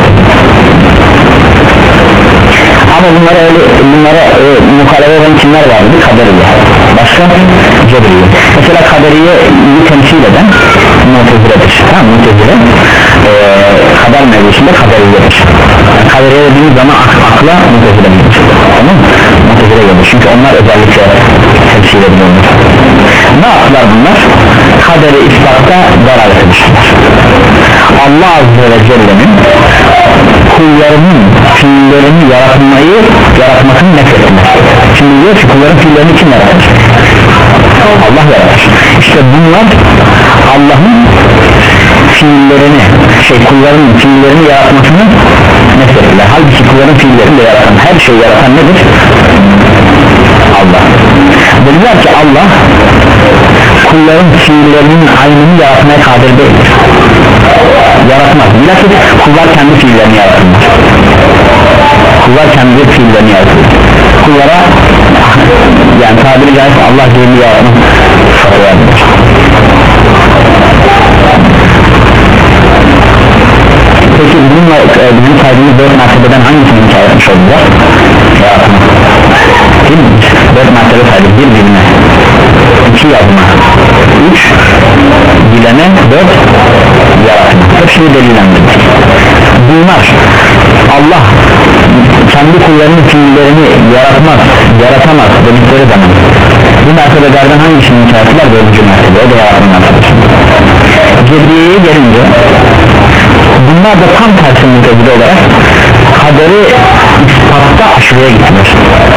Ama bunlara öyle bunlara e, muhalefet eden kimler vardı? Kaderiye. Başka Cebriye. Mesela kaderiyeyi temsil eden Mutezile'dir. Tamam, Mutezile e, kader mevzusunda kaderiyedir. Kaderiye dediğimiz zaman ak akla Mutezile gelir. Tamam mı? Mutezile gelir. Çünkü onlar özellikle temsil ediyorlar. Ne yaptılar bunlar? Kaderi ispatta dalalet etmişler. Allah Azze ve Celle'nin kullarının fiillerini yaratmayı yaratmasını nefrettiler. Şimdi diyor ki kulların fiillerini kim yaratır? Allah yaratır. İşte bunlar Allah'ın fiillerini şey kulların fiillerini yaratmasını nefrettiler. Halbuki kulların fiillerini de yaratan, her şeyi yaratan nedir? Allah. Dediler ki Allah kulların fiillerinin aynını yaratmaya kadir değildir. Yaratmaz. Bilakis kullar kendi fiillerini yaratırlar. Kullar kendi fiillerini yaratırlar. Kullara yani tabiri caizse Allah fiilini yaratmak fatırlardır. Peki bununla e, bizim saydığımız dört mertebeden hangisini hikaye etmiş oldular? Yaratmak. Değil mi? Dört mertebe saydık. Bir bilme, iki yazma, üç bilene, dört yaratma. Hepsini delillendirdik. Bunlar Allah kendi kullarının fiillerini yaratmaz, yaratamaz dedikleri zaman bu mertebelerden hangisini hikayeler? Dördüncü mertebe, o da yaratma mertebesi. Cebriye'ye gelince bunlar da tam tersi mutezile olarak kaderi ispatta aşırıya gittiler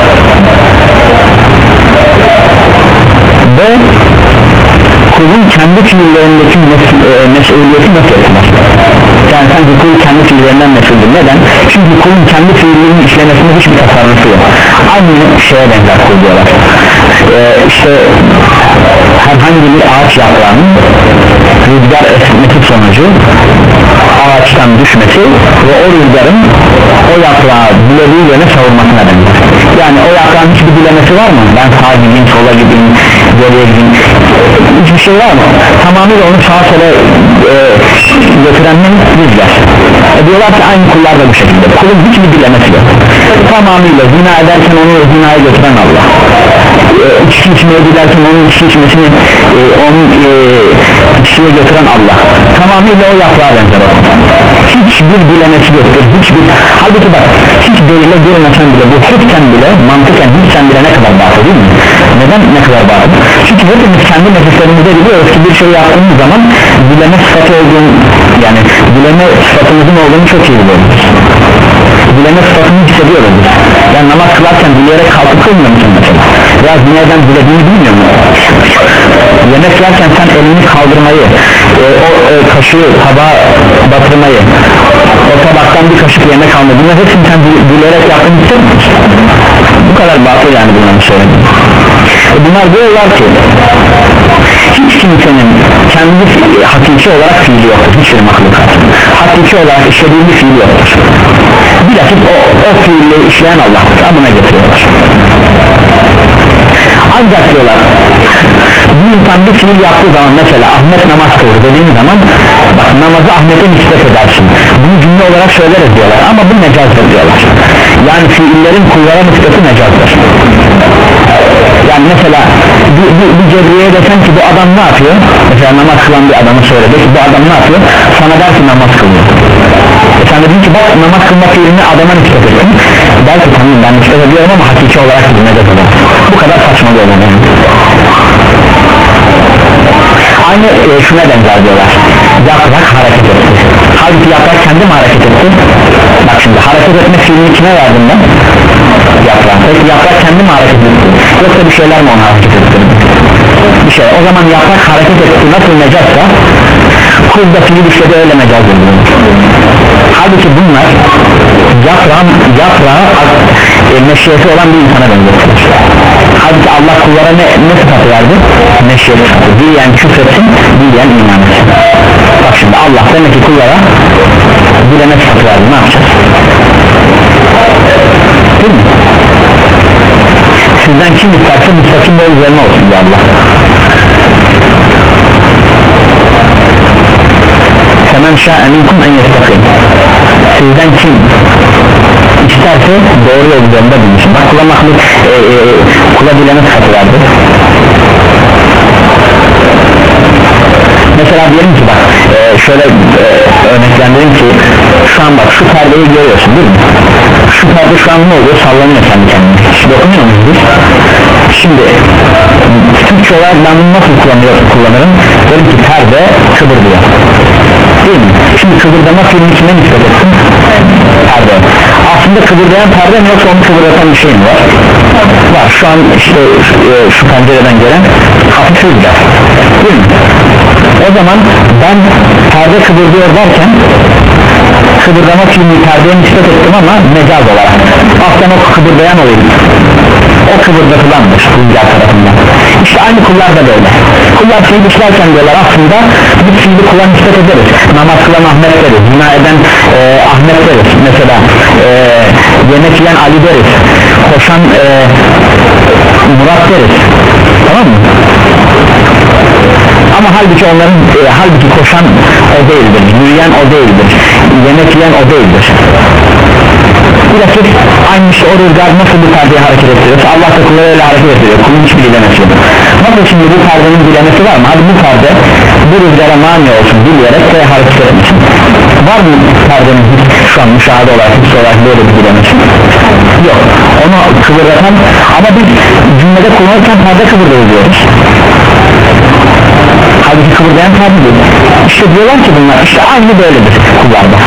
ve kulun kendi fiillerindeki mes- e, mesuliyeti nasıl etmez? Yani sanki kul kendi fiillerinden mesuldür. Neden? Çünkü kulun kendi fiillerinin işlemesinde hiçbir tasarrufu yok. Aynı şeye benzer kul diyorlar. Ee, işte herhangi bir ağaç yaprağının rüzgar esmesi sonucu ağaçtan düşmesi ve o rüzgarın o yaprağı bilediği yöne savurmasına benzer. Yani o yaprağın hiçbir bilemesi var mı? Ben sağa gideyim, sola gideyim, geriye gideyim, hiçbir şey var mı? Tamamıyla onu sağa sola e, götüren ne? Rüzgar. e diyorlar ki aynı kullar da bu şekilde, kulun hiçbir dilemesi yok, tamamıyla zina ederken onu zinaya götüren Allah, e, içki içmeye giderken onun içki içmesini e, onun e, içkiye götüren Allah, tamamıyla o yaprağa benzer o. Hiçbir dilemesi yoktur, hiçbir, halbuki bak hiç değille görmesen bile, bu hepten bile mantıken hepten bile ne kadar batıl değil mi? Neden ne kadar batıl? Çünkü hepimiz kendi nefislerimizde biliyoruz ki bir şey yaptığımız zaman dileme sıfatı olduğunu, yani dileme sıfatımızın olduğunu çok iyi biliyoruz, dileme sıfatını hissediyoruz biz. Yani namaz kılarken dileyerek kalkıp kılmıyor musun mesela? Ya dinleyden dilediğini bilmiyor musun? Yemek yerken sen elini kaldırmayı, e, o e, kaşığı tabağa batırmayı, o tabaktan bir kaşık yemek almayı, bunlar hepsini sen dileyerek yaptığını hissetmiyor musun? Bu kadar batıl yani bunları söyledim. E, bunlar diyorlar ki hiç kimsenin kendi hakiki olarak fiili yoktur, hiçbir mahlukat hakiki olarak işlediği bir fiili yoktur, bilakis o, o fiili işleyen Allah'tır, amına getiriyorlar. Ancak diyorlar bir insan bir fiil yaptığı zaman, mesela Ahmet namaz kılır dediğin zaman, bak namazı Ahmet'e nispet edersin, bunu cümle olarak söyleriz diyorlar ama bu mecazdır diyorlar, yani fiillerin kullara nispeti mecazdır. Yani mesela bir, bir, bir cebriyeye desen ki bu adam ne yapıyor, mesela namaz kılan bir adamı söyledi ki bu adam ne yapıyor, sana der ki namaz kılıyor, e sen dedin ki bak namaz kılma fiilini adama nispet ettin, der ki tamam ben nispet ediyorum ama hakiki olarak bir mecaz olur. Bu kadar saçma bir olay yani. Aynı e, şuna benzer diyorlar, yaprak hareket etti, halbuki yaprak kendi mi hareket etti? Bak şimdi hareket etme fiilini kime verdim ben? Yaprak. Peki yaprak kendi mi hareket etti? Yoksa bir şeyler mi onu hareket etti? Bir şey. O zaman yaprak hareket etti nasıl mecazsa, kul da fiil işledi öyle mecaz ediyor. Halbuki bunlar yaprağın, yaprağı e, meşiyeti olan bir insana benziyor. Halbuki Allah kullara ne, ne sıfatı verdi? Meşiyeti sıfatı. Dileyen küfretsin, dileyen iman etsin. Bak şimdi Allah demek ki kullara dileme sıfatı verdi, ne yapacağız? Değil mi? Sizden kim isterse müstakim yol üzerine olsun diye Allah. Femen şâ'e minkum en yestakim. Sizden kim isterse doğru yol üzerinde bulunsun. Bak kula mahluk e, e, kula dileme sıfatı verdi. Mesela diyelim ki bak e, şöyle e, örneklendireyim ki şu an bak şu perdeyi görüyorsun değil mi? Şu perde şu an ne oluyor? Sallanıyor kendi kendine. Dokunuyor muyuz biz? Şimdi Türkçe olarak ben bunu nasıl kullanırım? Derim ki perde kıvırdıyor. Değil mi? Şimdi kıvırdama filmi kime nispet etsin? Perde. Aslında kıvırdayan perde mi yoksa onu kıvırdatan bir şey mi var? Var. Şu an işte e, şu pencereden gelen hafif rüzgar. Değil mi? O zaman ben perde kıvırdıyor derken kıvırdama filmi perdeye nispet ettim ama mecaz olarak. Aslında o kıvırdayan olayım. O kıvırdatılandır rüzgar tarafından. İşte aynı kullar da böyle. Kullar fiil işlerken diyorlar aslında bu fiili kula nispet ederiz. Namaz kılan Ahmet deriz, zina eden e, Ahmet deriz. Mesela e, yemek yiyen Ali deriz, koşan e, Murat deriz. Tamam mı? Ama halbuki onların e, halbuki koşan o değildir, yürüyen o değildir, yemek yiyen o değildir. Bilakis aynı işte o rüzgar nasıl bu perdeyi hareket ettiriyorsa Allah da kulları öyle hareket ettiriyor, kulun hiçbir dilemesi yok. Nasıl şimdi bu perdenin dilemesi var mı? Hadi bu perde bu rüzgara mani olsun dileyerek de hareket etmesin. Var mı perdenin şu an müşahede olarak, his olarak böyle bir dilemesi? Yok. Onu kıvıratan ama biz cümlede kullanırken perde kıvırıyor diyoruz. Halbuki kıvırdayan perde değil. İşte diyorlar ki bunlar işte aynı böyledir kullarda.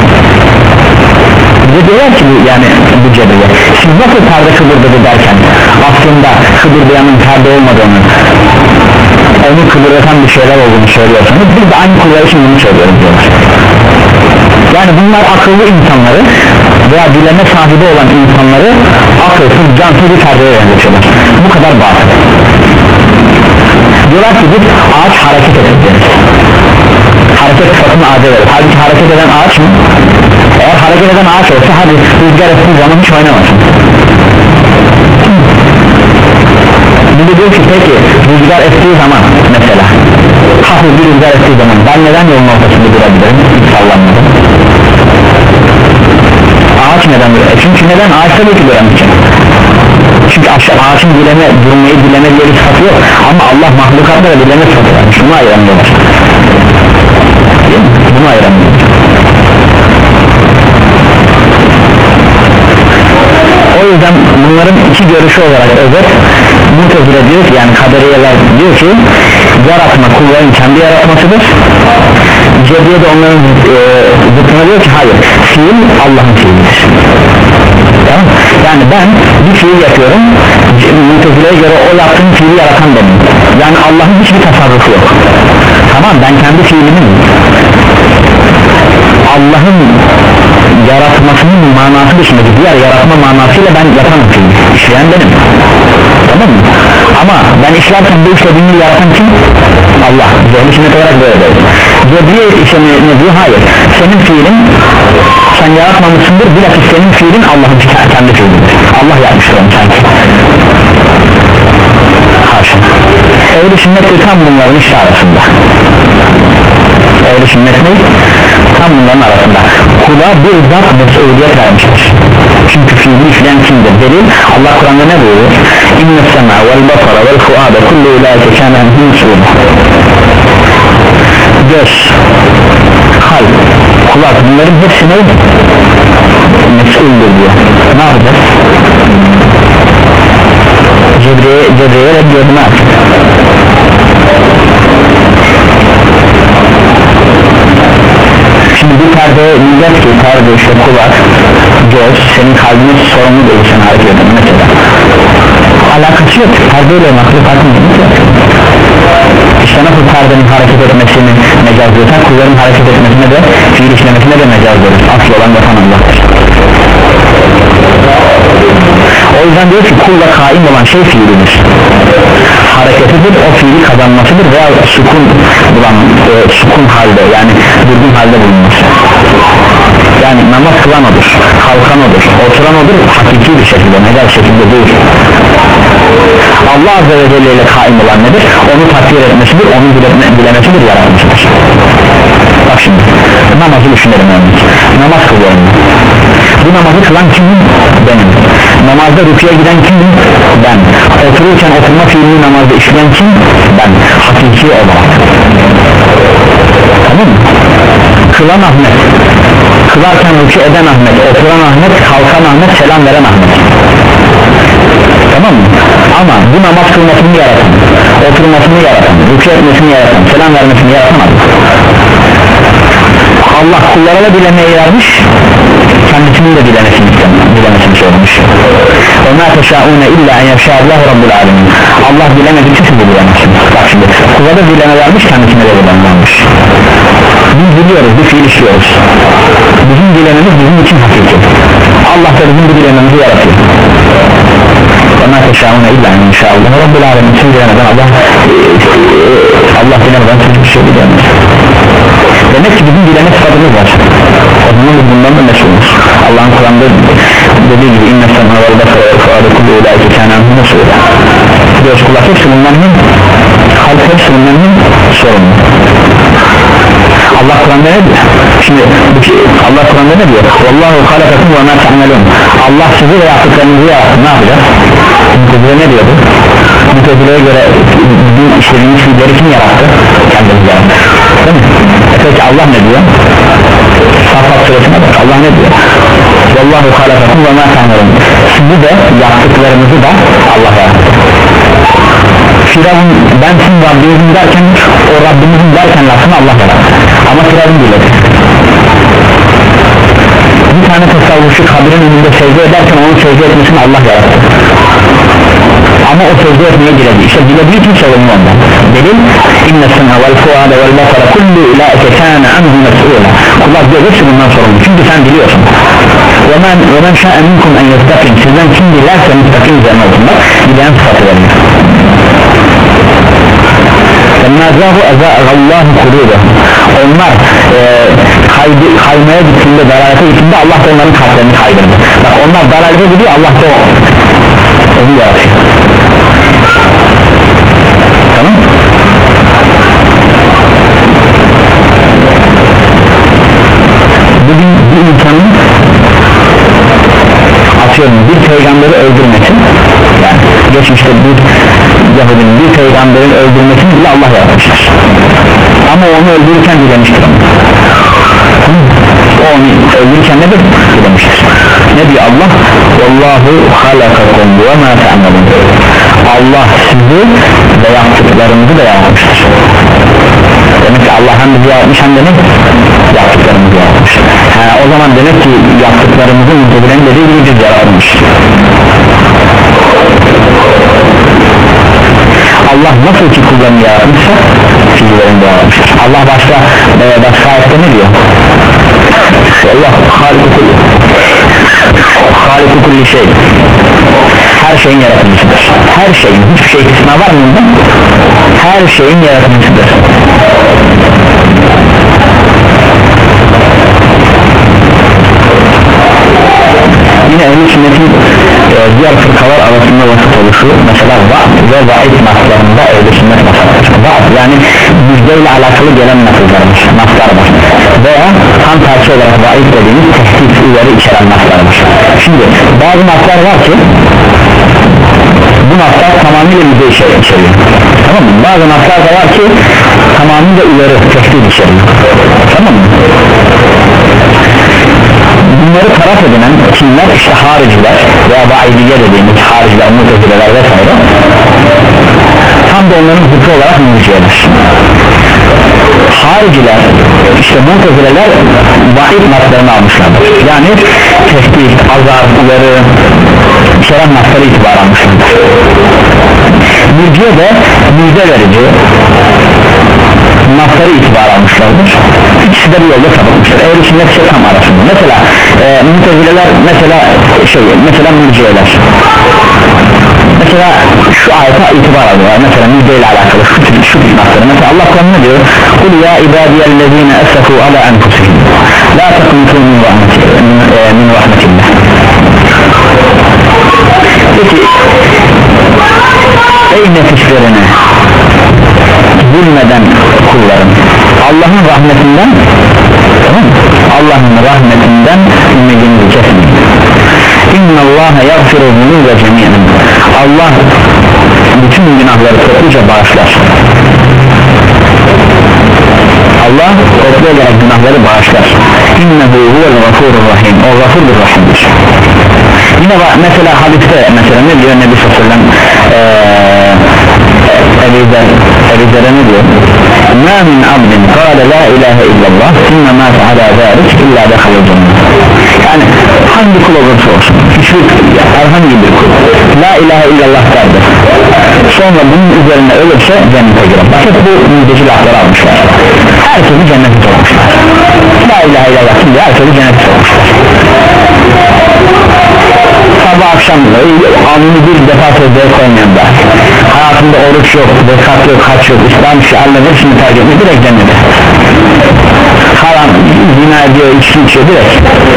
Bize diyorlar ki bu, yani bu cebriye siz nasıl perde kıvırdadı derken aslında kıvırdayanın perde olmadığını, onu kıvıratan bir şeyler olduğunu söylüyorsanız biz de aynı kullar için bunu söylüyoruz diyorlar. Yani bunlar akıllı insanları veya dileme sahibi olan insanları akılsız, cansız bir perdeye yönetiyorlar. Bu kadar batıl. Diyorlar ki biz ağaç hareket ederiz. Hareket sıfatını ağaca verir. Halbuki hareket eden ağaç mı? Eğer hareket eden ağaç olsa hadi rüzgar ettiği zaman hiç oynamasın. Bir de diyor ki peki rüzgar ettiği zaman mesela hafif bir rüzgar ettiği zaman ben neden yolun ortasında durabilirim? Hiç sallanmadım. ağaç neden duruyor? Çünkü neden? Ağaç tabii ki duran için. Çünkü aşağı ağaçın dileme, durmayı dileme diye bir sıfatı yok. Ama Allah mahlukatlara dileme sıfatı var. Şunu ayıramıyorlar. Bunu ayıramıyorlar. O yüzden bunların iki görüşü olarak özet Mu'tezile diyor ki, yani kaderiyeler diyor ki yaratma kulların kendi yaratmasıdır. Cebriye de onların e, zıttına diyor ki hayır, fiil Allah'ın fiilidir. Tamam? Yani ben bir fiil yapıyorum, Mu'tezile'ye göre o yaptığım fiili yaratan benim. Yani Allah'ın hiçbir tasarrufu yok. Tamam, ben kendi fiilimin Allah'ın yaratmasının manası dışındaki diğer yaratma manasıyla ben yapan fiil, işleyen benim. Tamam mı? Ama ben işlerken bu işlediğimi yaratan kim? Allah. Zehni sünnet olarak böyle böyle. Cebriye ise ne, ne diyor? Hayır. Senin fiilin sen yaratmamışsındır, bilakis senin fiilin Allah'ın kendi fiilidir. Allah yapmıştır onu sanki. Haşa. Ehl-i sünnet de tam bunların işte arasında. Ehl-i sünnet ne? Tam bunların arasında. Kula bir zat mesuliyet vermiştir. Çünkü fiili işleyen kimdir? Delil Allah Kur'an'da ne buyuruyor? İnne sema vel basara vel fuada kullu ilaike kâne anhu mes'ûl. Göz, kalp, kulak, bunların hepsi ne? Mes'uldür diyor. Ne yapacağız? Cebriye, Cebriye reddiyor, ne yapacağız? Şimdi bir perde diyeceğiz ki perde işte kulak, göz, senin kalbinin sorumlu değil sen hareket edin mesela. Alakası yok, perdeyle mahluk farkında işte nasıl perdenin hareket etmesini mecaz diyorsak kulların hareket etmesine de fiil işlemesine de mecaz diyoruz. Asıl olan yapan Allah'tır. O yüzden diyor ki kulla kaim olan şey fiilidir, hareketidir, o fiili kazanmasıdır veya sukun bulan, e, sukun halde yani durgun halde bulunması. Yani namaz kılan odur, kalkan odur, oturan odur, hakiki bir şekilde, mecaz şekilde değil. Allah Azze ve Celle ile kaim olan nedir? Onu takdir etmesidir, onu dilemesidir, yaratmasıdır. Bak şimdi namazı düşünelim örnek. Namaz kılıyorum. Bu namazı kılan kimim? Benim. Namazda rüküye giden kimim? Ben. Otururken oturma fiilini namazda işleyen kim? Ben. Hakiki olarak. Tamam mı? Kılan Ahmet, kılarken rükü eden Ahmet, oturan Ahmet, kalkan Ahmet, selam veren Ahmet. Tamam mı? Ama bu namaz kılmasını yaratan, oturmasını yaratan, rükü etmesini yaratan, selam vermesini yaratan Allah kullara da dilemeyi vermiş, kendisinin de dilemesini dilemesini söylemiş. وَمَا تَشَاءُونَ اِلَّا اَنْ يَشَاءَ اللّٰهُ رَبُّ الْعَالَمِينَ Allah dilemedikçe siz de dilemezsiniz. Bak şimdi kula da dileme vermiş, kendisine de dileme vermiş. Biz biliyoruz, bir fiil işliyoruz. Bizim dilememiz bizim için hakiki. Allah da bizim bu dilememizi yaratıyor. وَمَا تَشَاءُونَ اِلَّا اَنْ يَشَاءَ اللّٰهُ رَبُّ الْعَالَمِينَ Siz dilemeden Allah Allah dilemeden siz bir şey dilemez. Demek ki bizim dileme sıfatımız var. O zaman bundan da mesulüz. Allah'ın Kur'an'da dediği gibi inne semâ vel basara vel fuâde kullu ilaike kâne anhu mesûlâ. Göz kulak hepsi bundan hem kalp hepsi bundan hem sorumlu. Allah Kur'an'da ne diyor? Şimdi Allah Kur'an'da ne diyor? Vallahu halakakum ve mâ te'amelûn. Allah sizi ve yaptıklarınızı yarattı. Ne yapacağız? Mütezile ne diyordu? Mütezile'ye göre bu işlediğimiz fiilleri kim yarattı? Kendimiz yarattı. Değil mi? E peki Allah ne diyor? Safat suresine bak, Allah ne diyor? Vallahu halakakum ve mâ te'amelûn. Sizi de yaptıklarınızı da Allah yarattı. Firavun ben sizin Rabbinizim derken o Rabbimizin derken lafını Allah yarattı. Ama Firavun diledi. Bir tane tasavvufçu kabrin önünde secde ederken onun secde etmesini Allah yarattı. Ama o secde etmeye diledi. İşte dilediği için sorumlu ondan. Delil inne sena vel fuade vel basara kullu ilaike kâne anhu mes'ûlâ. Kulak göz hepsi bundan sorumlu. Çünkü sen biliyorsun. وَمَنْ وَمَنْ شَاءَ مِنْكُمْ اَنْ يَسْتَقِمْ Sizden kim dilerse müstakim üzerine olsun. Bak dileyen sıfatı veriyor. فَمَّازَاهُ اَزَاءَ اللّٰهُ قُلُوبَهُ Onlar e, kaydı, kaymaya gittiğinde, dalalete gittiğinde Allah da onların kalplerini kaydırdı. Bak onlar dalalete gidiyor, Allah da onu yaratıyor. Tamam. Bugün bir insanın peygamberin öldürmesini bile Allah yapmıştır ama onu öldürürken dilemiştir o onu öldürürken ne dilemiştir ne diyor Allah Allahu halakakum ve ma ta'malun Allah sizi ve yaptıklarınızı da yapmıştır demek ki Allah hem bizi yapmış hem de ne yaptıklarımızı yapmış ha, o zaman demek ki yaptıklarımızın mütebilen dediği gibi bir yararmış Allah nasıl ki kullarını yaratmışsa fiillerini yaratmıştır Allah başka e, başka ayette ne diyor Allah haliku kulli şey her şeyin yaratıcısıdır her şeyin hiçbir şey istisna var mı bunda her şeyin yaratıcısıdır yine ehl-i sünnetin e, diğer fırkalar arasında vasıf oluşu mesela vaat ve vaid naslarında ehl-i sünnet naslardır vaat yani müjdeyle alakalı gelen naslardır naslardır veya tam tersi olarak vaid dediğimiz tehdit uyarı içeren naslardır şimdi bazı naslar var ki bu naslar tamamıyla müjde içeriyor tamam mı bazı naslar da var ki tamamıyla uyarı tehdit içeriyor tamam mı bunları taraf edinen kimler işte hariciler veya vaidiyye dediğimiz hariciler, mutezileler vesaire tam da onların zıttı olarak mürciyeler hariciler işte mutezileler vaid naslarını almışlardır yani tehdit, azar, uyarı içeren nasları itibar almışlardır mürciye de müjde verici nasları itibar almışlardır ikisi de bir yolda sapıtmıştır ehl-i sünnet ise tam arasında mesela e, mutezileler mesela şey mesela mürciyeler mesela şu ayete itibar alıyorlar mesela müjdeyle alakalı şu tip şu tip nasları mesela Allah Kur'an ne diyor kul ya ibadiyellezine esrafu ala enfusihim la teknutu min rahmetillah peki ey nefislerine zulmeden kullarım Allah'ın rahmetinden tamam Allah'ın rahmetinden ümidinizi kesmeyin innallâhe yagfiru zunûbe cemî'en Allah bütün günahları topluca bağışlar Allah toplu olarak günahları bağışlar innehu huvel gafurur rahim o gafurdur rahimdir yine var mesela hadiste mesela ne diyor Nebi sallallahu aleyhi ve sellem Ebu Zer'e ne diyor ma min abdin kâle la ilahe illallah sümme mâte alâ zârik illa dekhalel cennet yani hangi kul olursa olsun hiçbir herhangi bir kul la ilahe illallah derdir sonra bunun üzerine ölürse cennete girer bakın bu müjdeci lafları almışlar herkesi cennete sokmuşlar la ilahe illallah şimdi herkesi cennete sokmuşlar sabah akşam alnını bir defa sözleri koymayan da hayatında oruç yok, zekat yok, haç yok, İslam şiarları hepsini terk etmek direkt cennete haram, zina ediyor, içki içiyor direkt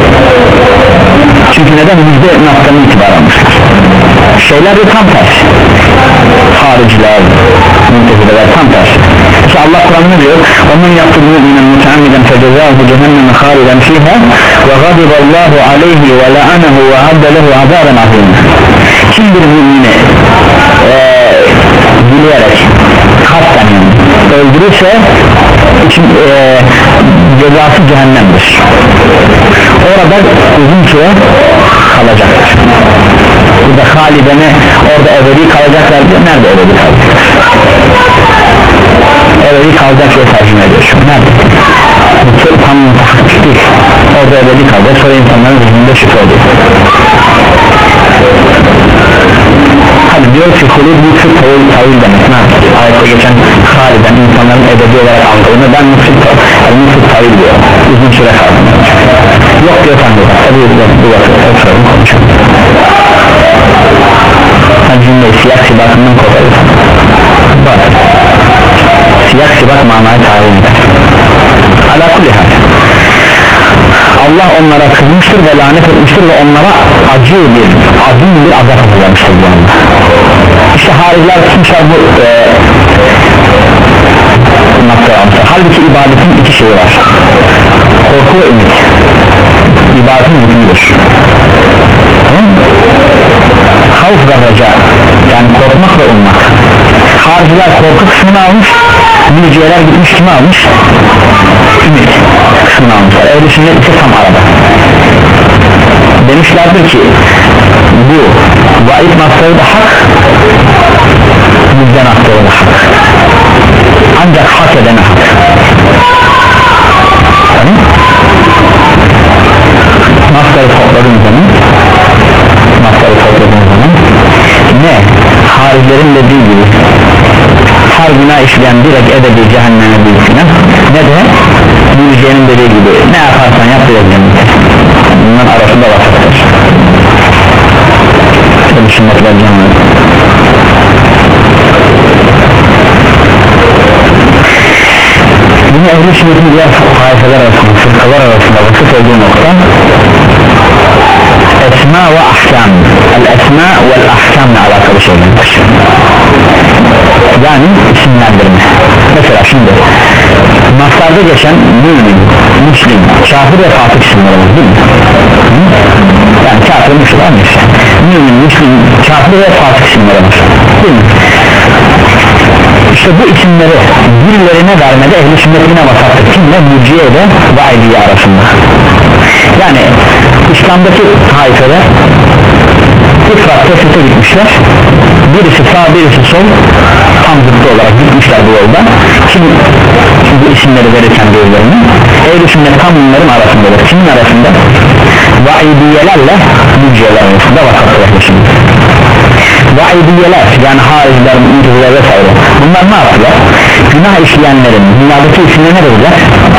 çünkü neden müjde noktanı itibar almışlar şeyler de tam tersi hariciler, müntezileler tam tersi ki Allah Kur'an'ı diyor onun yaptığı müminen müteammiden fecezâhu cehenneme khâliden fîhâ ve gadiballahu aleyhi ve la'anehu ve adde lehu azâben azîm kim bir mümini ee, dileyerek kasten öldürürse için ee, cezası cehennemdir orada uzun süre kalacaktır burada halidene orada ebedi kalacaklar diyor nerede ebedi kalacak ebedi kalacak diye tercüme ediyor şu nerede bu tam muhakkik değil orada ebedi kalacak sonra insanların zihninde şüphe oluyor hadi diyor ki hulud bu tür tavil, tavil demek ne yapacak ayette geçen haliden insanların ebedi olarak anladığını ben mufsid tavil diyor uzun süre kaldım yok diyor sen diyor tabi bu vakit oturalım konuşalım sen cümleyi siyah sibakından koparırsan bak siyah sibak manayı tayin eder ala kulli hal Allah onlara kızmıştır ve lanet etmiştir ve onlara acı bir azim bir azap hazırlamıştır bu anda işte hariciler tutmuşlar bu e, noktaya almışlar halbuki ibadetin iki şeyi var korku ve ümit ibadetin bütünüdür tamam havf ve reca yani korkmak ve ummak hariciler kısmını almış, mürciyeler gitmiş kimi almış? Ümit kısmını almışlar. Ehl-i sünnet ise tam arada. Demişlerdir ki bu vaid nasları da hak, müjde nasları da hak, ancak hak edene hak. Tamam? Nasları topladığın zaman nasları topladığın zaman ne? Haricilerin dediği gibi her günah işleyen direkt ebedi cehenneme büyük günah, ne de mürciyenin dediği gibi ne yaparsan yap direkt cennete. Bunların arasında vasattır. Ehl-i sünnet vel cemaat. Yine ehl-i sünnetin diğer haifeler arasında, fırkalar arasında vasıf olduğu nokta esma ve ahkam, el esma ve ahkamla alakalı şeylerdir. Yani isimlendirme. Mesela şimdi naslarda geçen mümin, müslim, kafir ve fasık isimleri var değil mi? Yani kafir, müslüman, mümin, müslim, kafir ve fasık isimleri var değil mi? İşte bu isimleri birilerine vermede ehl-i sünnet yine vasattır. Kimle? Mürciye ile vaidiye arasında. Yani İslam'daki taifeler ifrat tefrite gitmişler, birisi sağ birisi sol tam zıttı olarak gitmişler bu yolda. Kim bu isimleri verirken birilerine ehl-i sünnet tam bunların arasındadır. Kimin arasında? Vaidiyelerle mürciyeler arasında vasattır ehl-i sünnet. Vaidiyeler yani hariciler, mücizler vesaire bunlar ne yaptılar? Günah işleyenlerin dünyadaki isimleri ne dediler?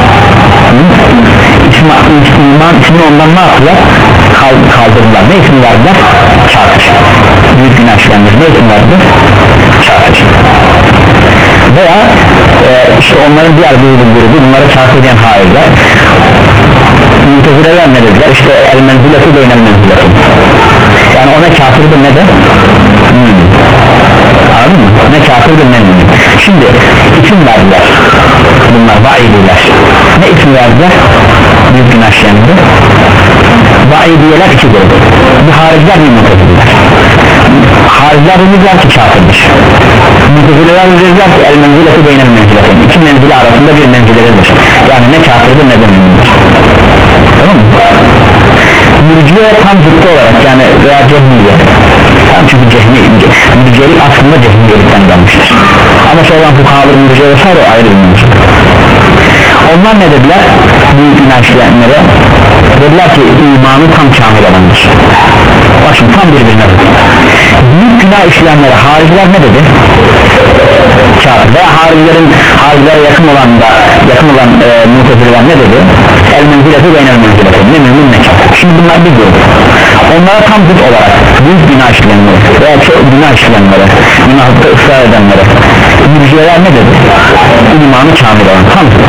İman ismini ondan ne yaptılar? Kaldırdılar. Ne isim verdiler? Kafir. Büyük günah işleyenler ne isim verdiler? Kafir. Veya e, işte onların diğer bir grubu bunları kafir diyen hariciler, Mutezileler ne dediler? İşte el menzileti de el menzileti. Yani ona kafirdir ne de? Mümin. Anladın mı? Ne kafirdir ne mümin. Şimdi isim verdiler. Bunlar vaidiler. Ne isim verdiler? Büyük günah işleyenler. Vaidiyeler iki grup. Bir hariciler bir mutezileler. Hariciler dediler ki kafirdir. Mutezileler dediler ki el menzileti de el menzileti. İki menzili arasında bir menziledir. Yani ne kafirdir ne de mümindir. Tamam mı? Mürciye tam zıttı olarak yani veya cehmiye tam çünkü cehmiye mürciyelik aslında cehmiyelikten gelmiştir ama sonradan fukahalar mürciye vesaire o ayrı bir mürciye. Onlar ne dediler? Büyük günah işleyenlere dediler ki imanı tam kamil olandır. Bak şimdi tam birbirine büyük günah işleyenlere hariciler ne dedi? Kafir. Veya haricilerin haricilere yakın olan da yakın olan e, mutezileler ne dedi? El menzileti ve el menzileti ne mümin ne kafir. Şimdi bunlar bir grup. Onlara tam zıt olarak büyük günah işleyenlere veya çok günah işleyenlere, günahlıkta ısrar edenlere mürciyeler ne dedi? İmanı kamil olan tam zıt.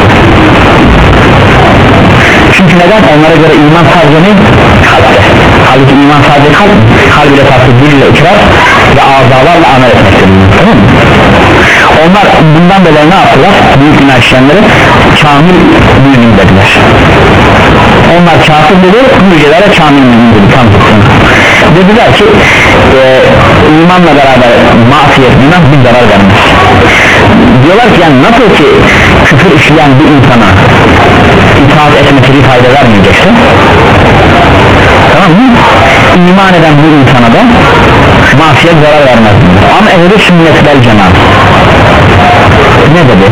Çünkü neden? Onlara göre iman sadece ne? Kalpte. Halbuki iman sadece kalp, kalb ile tasdik, dil ile ikrar ve azalarla amel etmektir. Tamam mı? Onlar bundan dolayı ne yaptılar? Büyük günah işleyenleri kamil mümin dediler. Onlar kafir dedi, müjdelere kamil mümin dedi. Tam tutsun. Dediler ki e, imanla beraber masiyet günah bir zarar vermez. Diyorlar ki yani nasıl ki küfür işleyen bir insana itaat etmesi bir fayda vermeyecekse, tamam mı? İman eden bir insana da masiyet zarar vermez. Ama ehl-i sünnet vel cemaat ne dedi?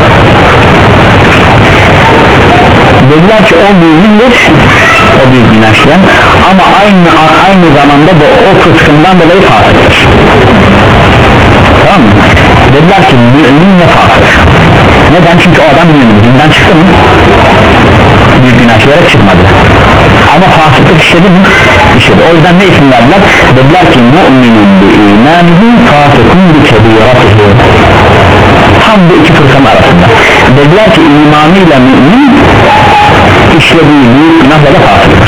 Dediler ki o mümindir, o büyük günah işleyen ama aynı aynı zamanda da o fıskından dolayı fasıktır. Tamam mı? Dediler ki mümin ve fasık. Neden? Çünkü o adam mümin. Dinden çıktı mı? Büyük günah işleyerek çıkmadı. Ama fasıklık işledi mi? İşledi. O yüzden ne isim verdiler? Dediler ki mu'minun bi imanihi fasıkun bi kebiratihi. Tam bu iki fırkanın arasında. Dediler ki imanıyla mümin işlediği büyük günahla da fasıktır.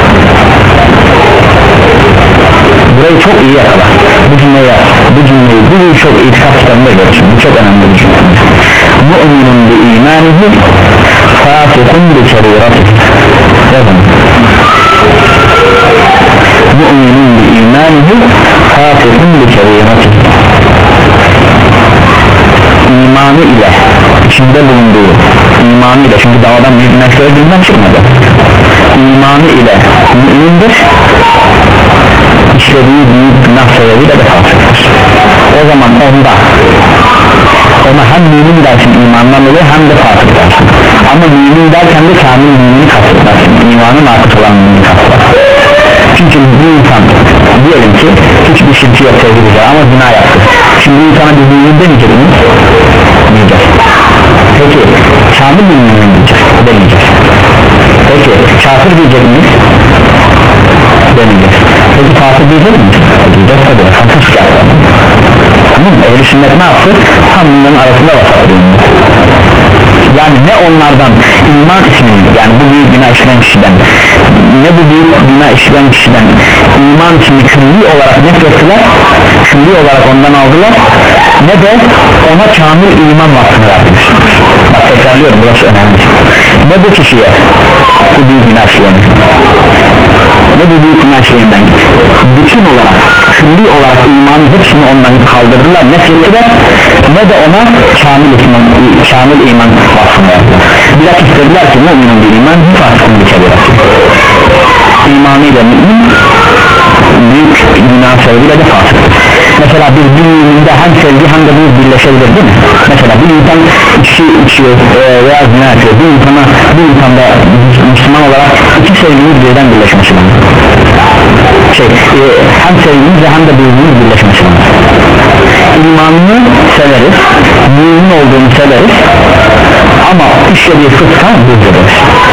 Burayı çok iyi yakala. Bu cümleyi bu cümleyi bu çok itikad kitabında görürsün. Bu çok önemli bir cümle. Mu'minun bi imanihi fasıkun bi kebiratihi. Mu'minun bi imanihi fasıkun bi kebiratihi. imanı ile içinde bulunduğu imanı ile, çünkü davadan büyük günah söylediğinden çıkmadı, imanı ile mümindir, işlediği büyük günah sebebiyle de fasıktır. O zaman onda ona hem mümin dersin imandan dolayı hem de fasık dersin, ama mümin derken de kamil mümini kastedersin, imanın artık olan mümini kastedersin. Çünkü bu insan diyelim ki hiçbir şirki yok sevgili ama zina yaptı, şimdi bu insana bir mümin demeyecek mi? Diyeceğiz. Peki kamil bir mümin diyeceğiz, demeyeceğiz. Peki kafir diyecek miyiz? Demeyeceğiz. Peki fasık diyecek miyiz? Diyeceğiz tabi, fasık yaptı. Tamam mı? Ehl-i sünnet ne yaptı? Tam bunların arasında vasat bulundu. Yani ne onlardan iman ismini, yani bu büyük günah işleyen kişiden, ne bu büyük günah işleyen kişiden iman ismini külli olarak nefrettiler, külli olarak ondan aldılar, ne de ona kamil iman vasfını verdiler. Bak tekrarlıyorum, burası önemli. Ne bu kişiye bu büyük günah işleyen, ne bu büyük günah işleyenden bütün olarak, külli olarak imanın hepsini ondan kaldırdılar, nefrettiler, ne de ona kamil iman, kamil iman vasfını verdiler. Bilakis istediler ki müminin bir iman bir fasıkın bir kere imanıyla mümin büyük günah sebebiyle de fasıktır. Mesela bir müminde hem sevgi hem de bu birleşebilir değil mi? Mesela bir insan içi içiyor e, veya zina yapıyor, bir insana bir insanda Müslüman olarak iki sevgimiz birden birleşmesi lazım. Şey, e, hem sevgimiz ve hem de büyüğümüz birleşmesi lazım. İmanını severiz, mümin olduğunu severiz, ama işlediği fıska buzdurur.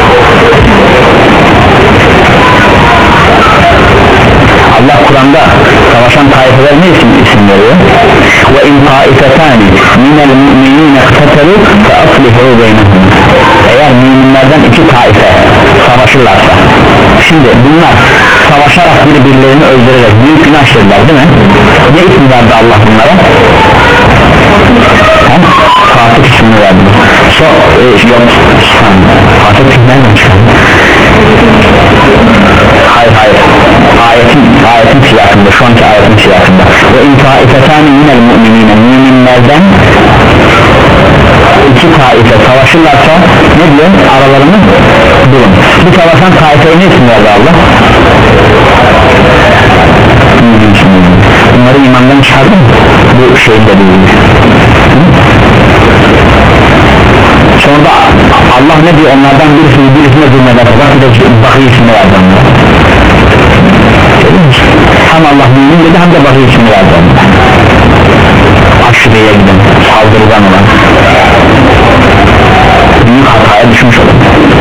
Allah Kur'an'da savaşan taifeler ne isim, isim veriyor? Ve in taifetani minel mu'minine iktetalu fe aslihu beynehum. Eğer müminlerden iki taife savaşırlarsa, şimdi bunlar savaşarak birbirlerini öldürerek büyük günah işlediler değil mi? Ne isim verdi Allah bunlara? Hem Fatih ismini verdi. So, e, yok Fatih isminden çıkan. Hayır hayır ayetin, ayetin siyasında, şu anki ayetin siyasında ve in taifetani minel mu'minine, müminlerden iki taife savaşırlarsa ne diyor? Aralarını bulun. Bu savaşan taifeye ne isim verdi Allah? Bunları imandan çıkardı mı? Bu şeyin de değil. Sonra Allah ne diyor? Onlardan birisini birisine zulmederse bak bir de bakı ismini verdi onlara. Hem Allah mümin dedi hem de bakı ismini verdi onlara. Aşırıya giden, saldırıdan olan büyük hataya düşmüş olur.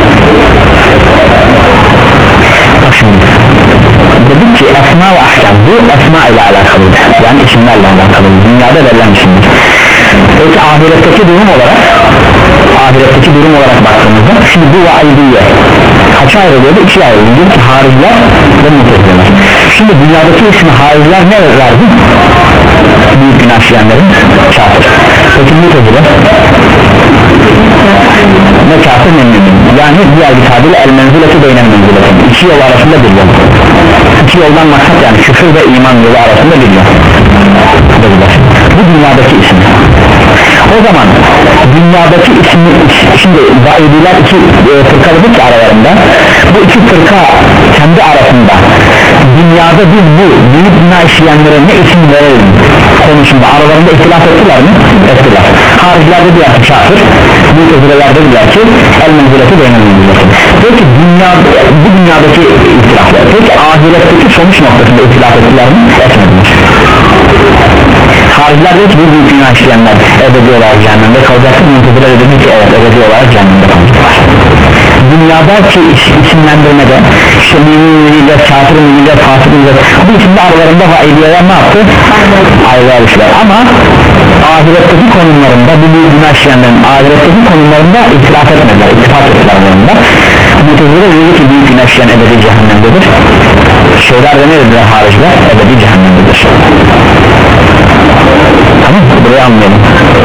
Bak şimdi dedik ki esma ve ahkam, bu esma ile alakalı, yani isimlerle alakalı, dünyada verilen isimler. Peki ahiretteki durum olarak, ahiretteki durum olarak baktığımızda şimdi bu vaidiyye kaça ayrılıyordu? İkiye ayrılıyordu ki hariciler ve mutezileler. Şimdi dünyadaki ismi hariciler ne verdi? Büyük günah işleyenlerin kafir. Peki muteziler ne kafir ne mümin, yani diğer bir tabirle el menzileti beynel menzileti, iki yol arasında bir yol, iki yoldan maksat yani küfür ve iman yolu arasında bir yol. Bu dünyadaki isim. O zaman dünyadaki ismi, şimdi vaidiler iki e, fırkalıdır ki aralarında, bu iki fırka kendi arasında dünyada biz bu büyük günah işleyenlere ne isim verelim konusunda aralarında ihtilaf ettiler mi? Ettiler. Haricilerde diğer ki kafir, mutezile'lerde diğer ki el menzileti beynel menzileti. Peki dünya, bu dünyadaki ihtilaflar, peki ahiretteki sonuç noktasında ihtilaf ettiler mi? Etmediler. Hariciler dedi ki bu büyük günah işleyenler ebedi olarak cehennemde kalacaktır. Muteziler dedi ki evet ebedi olarak cehennemde kalacaklar. Dünyadaki isimlendirmede işte müminliğiyle, kafir müminliğiyle, fasık müminliğiyle bu isimde aralarında vaidiyeler ne yaptı? Ayrılmışlar. Ama ahiretteki konumlarında bu büyük günah işleyenlerin ahiretteki konumlarında ihtilaf etmediler, ittifak ettiler onlarında. Muteziler dedi ki büyük günah işleyen ebedi cehennemdedir. Şeyler de ne dediler hariciler? Ebedi cehennemdedir. Tamam mı? Burayı anlayalım.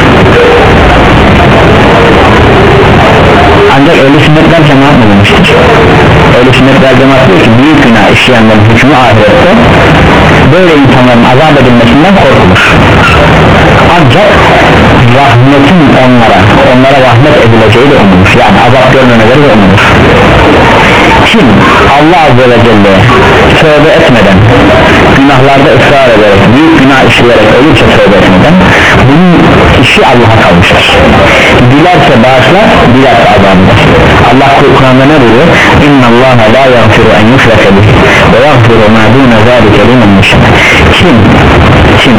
Ancak öyle sünnetler cemaat mı demiştir? Öyle sünnetler cemaat diyor ki büyük günah işleyenlerin hükmü ahirette böyle insanların azap edilmesinden korkulur. ancak rahmetin onlara onlara rahmet edileceği de umulur, yani azap görmemeleri de umulur. Kim Allah Azze ve Celle tövbe etmeden günahlarda ısrar ederek büyük günah işleyerek ölürse tövbe etmeden bunun işi Allah'a kalmıştır. Dilerse bağışlar, dilerse azabıdır. Allah Kur'an'da ne buyuruyor? İnna Allah la yaghfiru en yushraka bihi ve yaghfiru ma dune zalike limen yasha. Kim kim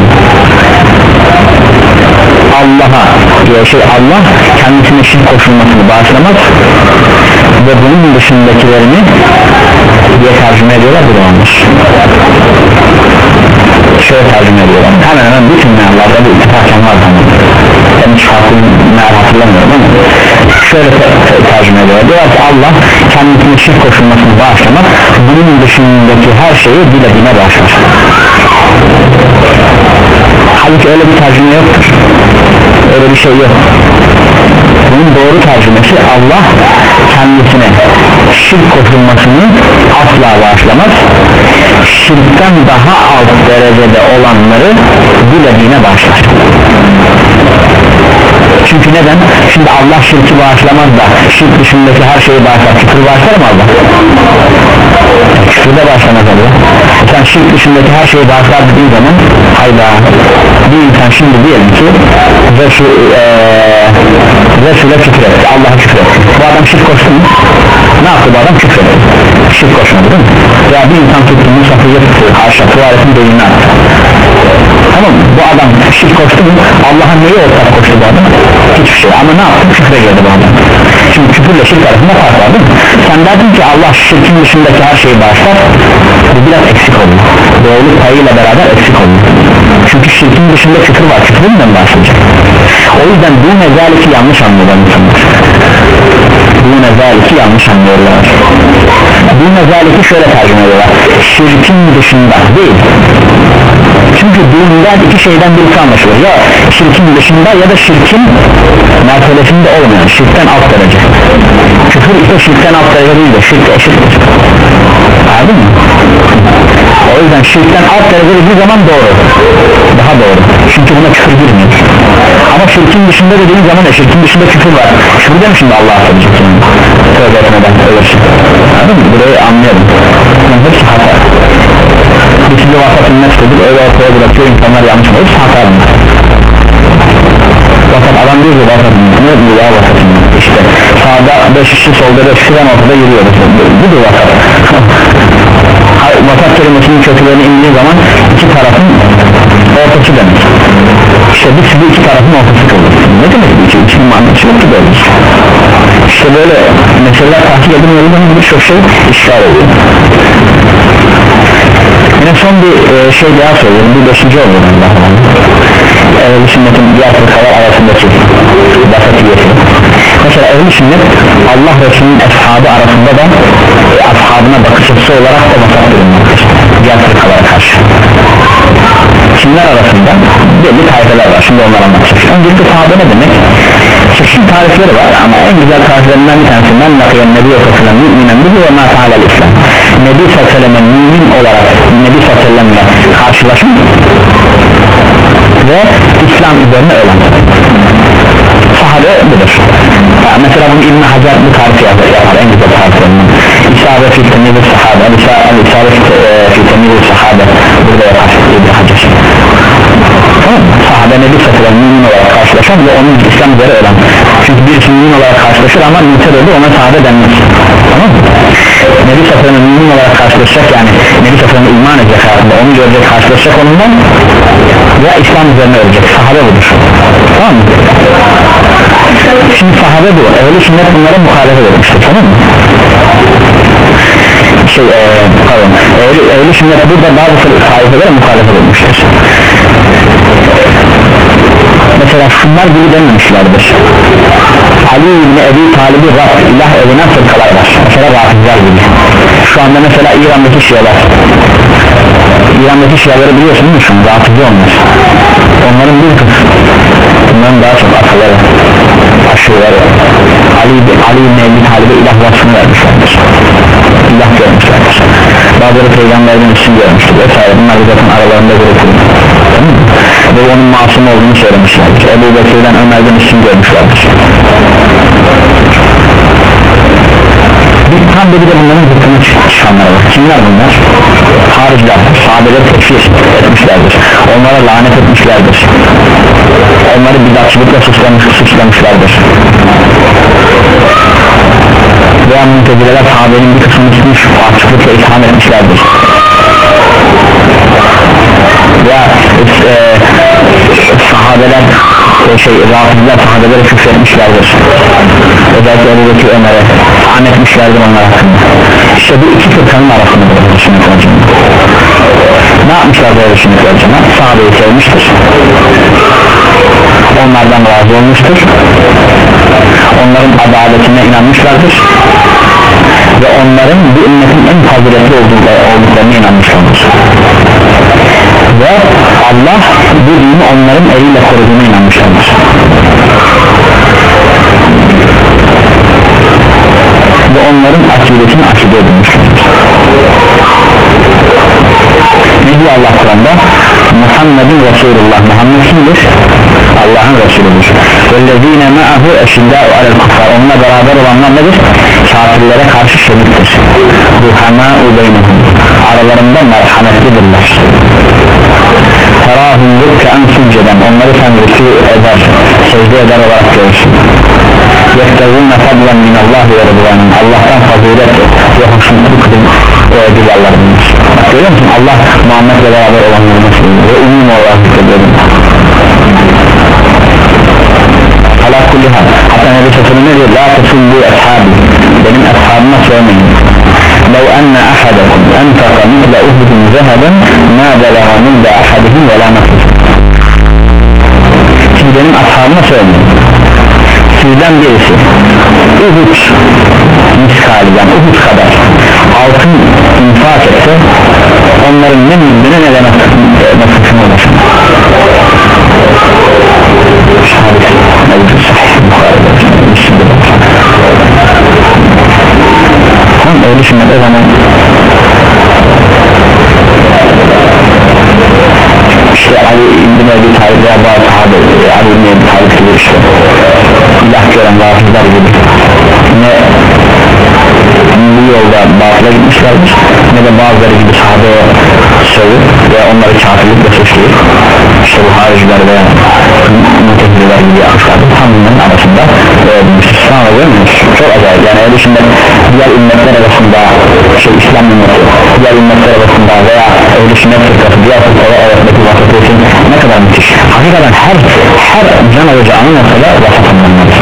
Allah'a şey Allah kendisine şirk koşulmasını bağışlamaz ve bunun dışındakilerini diye tercüme ediyorlar, bu da olmuş. Şöyle tercüme ediyorlar, hemen hemen bütün meallarda bu ittifakım var tamam. Ben hiç farklı meal hatırlamıyorum ama şöyle tercüme ediyorlar, diyorlar ki Allah kendisine şirk koşulmasını bağışlamaz, bunun dışındaki her şeyi dile dine bağışlar. Halbuki öyle bir tercüme yoktur, öyle bir şey yok. Bunun doğru tercümesi Allah kendisine şirk koşulmasını asla bağışlamaz, şirkten daha alt derecede olanları dilediğine bağışlar. Çünkü neden? Şimdi Allah şirki bağışlamaz da şirk dışındaki her şeyi bağışlar. Küfür bağışlar mı Allah? Küfür de bağışlamaz Allah. Sen şirk dışındaki her şeyi bağışlar dediğin zaman hayda, bir insan şimdi diyelim ki Resul, ee, Resul'e küfür etti, Allah'a küfür etti. Bu adam şirk koştu mu? Ne yaptı bu adam? Küfür etti. Şirk koşmadı değil mi? Ya bir insan tuttu, Musafir'e tuttu, haşa, tuvaletin beynine attı. Tamam mı? Bu adam şirk koştu mu? Allah'a neyi ortak koştu bu adam? Hiçbir şey. Ama ne yaptı? Küfre girdi bu adam. Şimdi küfürle şirk arasında fark var değil mi? Sen derdin ki Allah şirkin dışındaki her şeyi bağışlar, bu biraz eksik oldu. Doğruluk payıyla beraber eksik oldu. Çünkü şirkin dışında küfür var, küfüründen bahsedecek. O yüzden bu mezaliki yanlış anlıyorlar insanlar. Bu mezaliki yanlış anlıyorlar. Bu mezaliki şöyle tercüme ediyorlar, şirkin dışında değil. Çünkü düğünden iki şeyden birisi anlaşılır, ya şirkin dışında ya da şirkin mertebesinde olmayan, şirkten alt derece. Küfür ise şirkten alt derece değil de şirk eşittir. Anladın mı? O yüzden şirkten alt derece dediği zaman doğru, daha doğru, çünkü buna küfür girmiyor. Ama şirkin dışında dediğin zaman da şirkin dışında küfür var. Küfür de mi şimdi Allah'a söyleyecek yani? Tövbe etmeden ölürsün. Anladın mı? Burayı anlayalım. Yani hepsi hata. Bir size vasat ünnet dedik, öyle ortaya bırakıyor, insanlar yanlış mı? Hepsi hata bunlar. Vasat adam diyor ki vasat ünnet, ne diyor ya vasat ünnet? İşte sağda beş kişi, solda beş kişi, ben ortada yürüyoruz. Bu da vasat. Vasat kelimesinin kötülerini indiği zaman iki tarafın ortası demek. İşte biz bu iki tarafın ortası kıldık. Ne demek bu iki? İçinin mantısı yok ki böyle. İşte böyle meseleler tahkik edilmiyor zaman birçok şey işgal ediyor. Yine son bir e, şey daha söyleyeyim, bir beşinci oluyor Allah'ım. Ehl-i sünnetin diğer fırkalar arasındaki vasatiyeti. Mesela ehl-i sünnet Allah Resulü'nün ashabı arasında da e, ashabına bakış açısı olarak da vasat durumdadır diğer fırkalara karşı. Kimler arasında? Belli tayfeler var, şimdi onlara anlatacağız. Öncelikle sahabe ne demek? Çeşitli tarifleri var ama en güzel tariflerinden bir tanesi men lakiyen nebi sallallahu müminen bihi ve ma ta'alel islam. Nebi sallallahu mümin olarak Nebi sallallahu karşılaşın ve İslam üzerine ölen sahabe budur. Ha, mesela bunu İbn-i Hacer bu tarifi yapar, en güzel tariflerinden. İsabet fi temizli sahabe, İsabet fi temizli sahabe burada yapar İbn-i Hacer. Tamam mı? Sahabe Nebi sallallahu mümin olarak karşılaşan ve onun İslam üzere ölen. Çünkü birisi mümin olarak karşılaşır ama mürted oldu, ona sahabe denmez. Tamam mı? Nebi sallallahu mümin olarak karşılaşacak, yani Nebi sallallahu iman edecek hayatında, onu görecek, karşılaşacak onunla veya İslam üzerine ölecek. Sahabe budur. Tamam mı? Şimdi sahabe bu. Ehl-i sünnet bunlara muhalefet etmiştir. Tamam mı? Şey, ee, pardon. Ehl-i, ehl-i sünnet burada bazı taifelere muhalefet etmiştir. Mesela şunlar gibi dememişlerdir. Ali İbni Ebi Talib'i Rab, ilah evine fırkalar var. Mesela Rafizler gibi. Şu anda mesela İran'daki Şialar. İran'daki Şiaları biliyorsunuz mu şu an? Rafizi onlar. Onların bir kısmı. Bunların daha çok akılları, aşırıları. Ali, Ali İbni Ebi Talib'e ilah vasfını vermişlerdir. İlah görmüşlerdir. Bazıları peygamberden için görmüştür vesaire. Bunlar zaten aralarında görüşürüz. ve onun masum olduğunu söylemişlerdir. Ebu Bekir'den, Ömer'den üstün görmüşlerdir. Bir tam bir de bunların hükmü çıkanlar var. Kimler bunlar? Hariciler, sahabeleri tekfir etmişlerdir, onlara lanet etmişlerdir, onları bidatçılıkla suçlamış, suçlamışlardır. Veya Mutezileler sahabenin bir kısmını tutmuş, açıklıkla itham etmişlerdir. Veya e, sahabeler e, şey, Rafiziler sahabeleri küfretmişlerdir. Özellikle Ebu Bekir, Ömer'e itham etmişlerdir onlar hakkında. İşte bu iki fırkanın arasında düşünmek lazım. Ne yapmışlar böyle düşünmek lazım? Sahabeyi sevmiştir, onlardan razı olmuştur, onların adaletine inanmışlardır ve onların bu ümmetin en faziletli olduklarına inanmışlardır ve Allah bu dini onların eliyle koruduğuna inanmışlardır. Ve onların akidesini akide edilmişlerdir. Ne diyor Allah Kur'an'da? Muhammedun Resulullah. Muhammed kimdir? Allah'ın Resulüdür. Vellezine ma'ahu eşiddâ'u alel kuffar. Onunla beraber olanlar nedir? Kafirlere karşı şerittir. Ruhamâ'u beynehum. Aralarında merhametlidirler. Terâhum rükke'en succeden. Onları sen rükû eder, secde eder olarak görürsün. Yektevûne fadlen minallahi ve rıdvanın. Allah'tan fazilet ve hoşnutluk dilerlerdir. Görüyor musun? Allah Muhammed'le beraber olanlarını söylüyor ve umum olarak zikrediyorum. Ala kulli hal. Hatta Nebi Sasır'ın ne diyor? La tesullu ashabi. Benim ashabıma söylemeyin. Lev enne ahadakum enfaka misle uhudun zeheben ma belaha minde ahadihim ve la nasıl. Şimdi benim ashabıma söylemeyin. Sizden birisi Uhud miskali, yani Uhud kadar altın infak etse onların ne müddine ne de nasılsın olur. Tam öyle düşünmede zaman işte Ali İbn Ebi Talib veya bazı sahabe Ali İbn Ebi Talib gibi işte ilah gören vafızlar gibi ne bu yolda batıla gitmişlerdir ne de bazıları gibi sahabeye sövüp ve onları kafirlikle suçlayıp işte bu hariciler veya Mutezileler gibi yapmışlardır. Tam bunların arasında Müslüman oluyor muyuz? Çok acayip, yani öyle şimdi diğer ümmetler arasında şey İslam ümmeti diğer ümmetler arasında veya öyle sünnet fırkası diğer fırkalar arasındaki vasıfı için ne kadar müthiş. Hakikaten her her can alacağının ortada vasıf anlamları.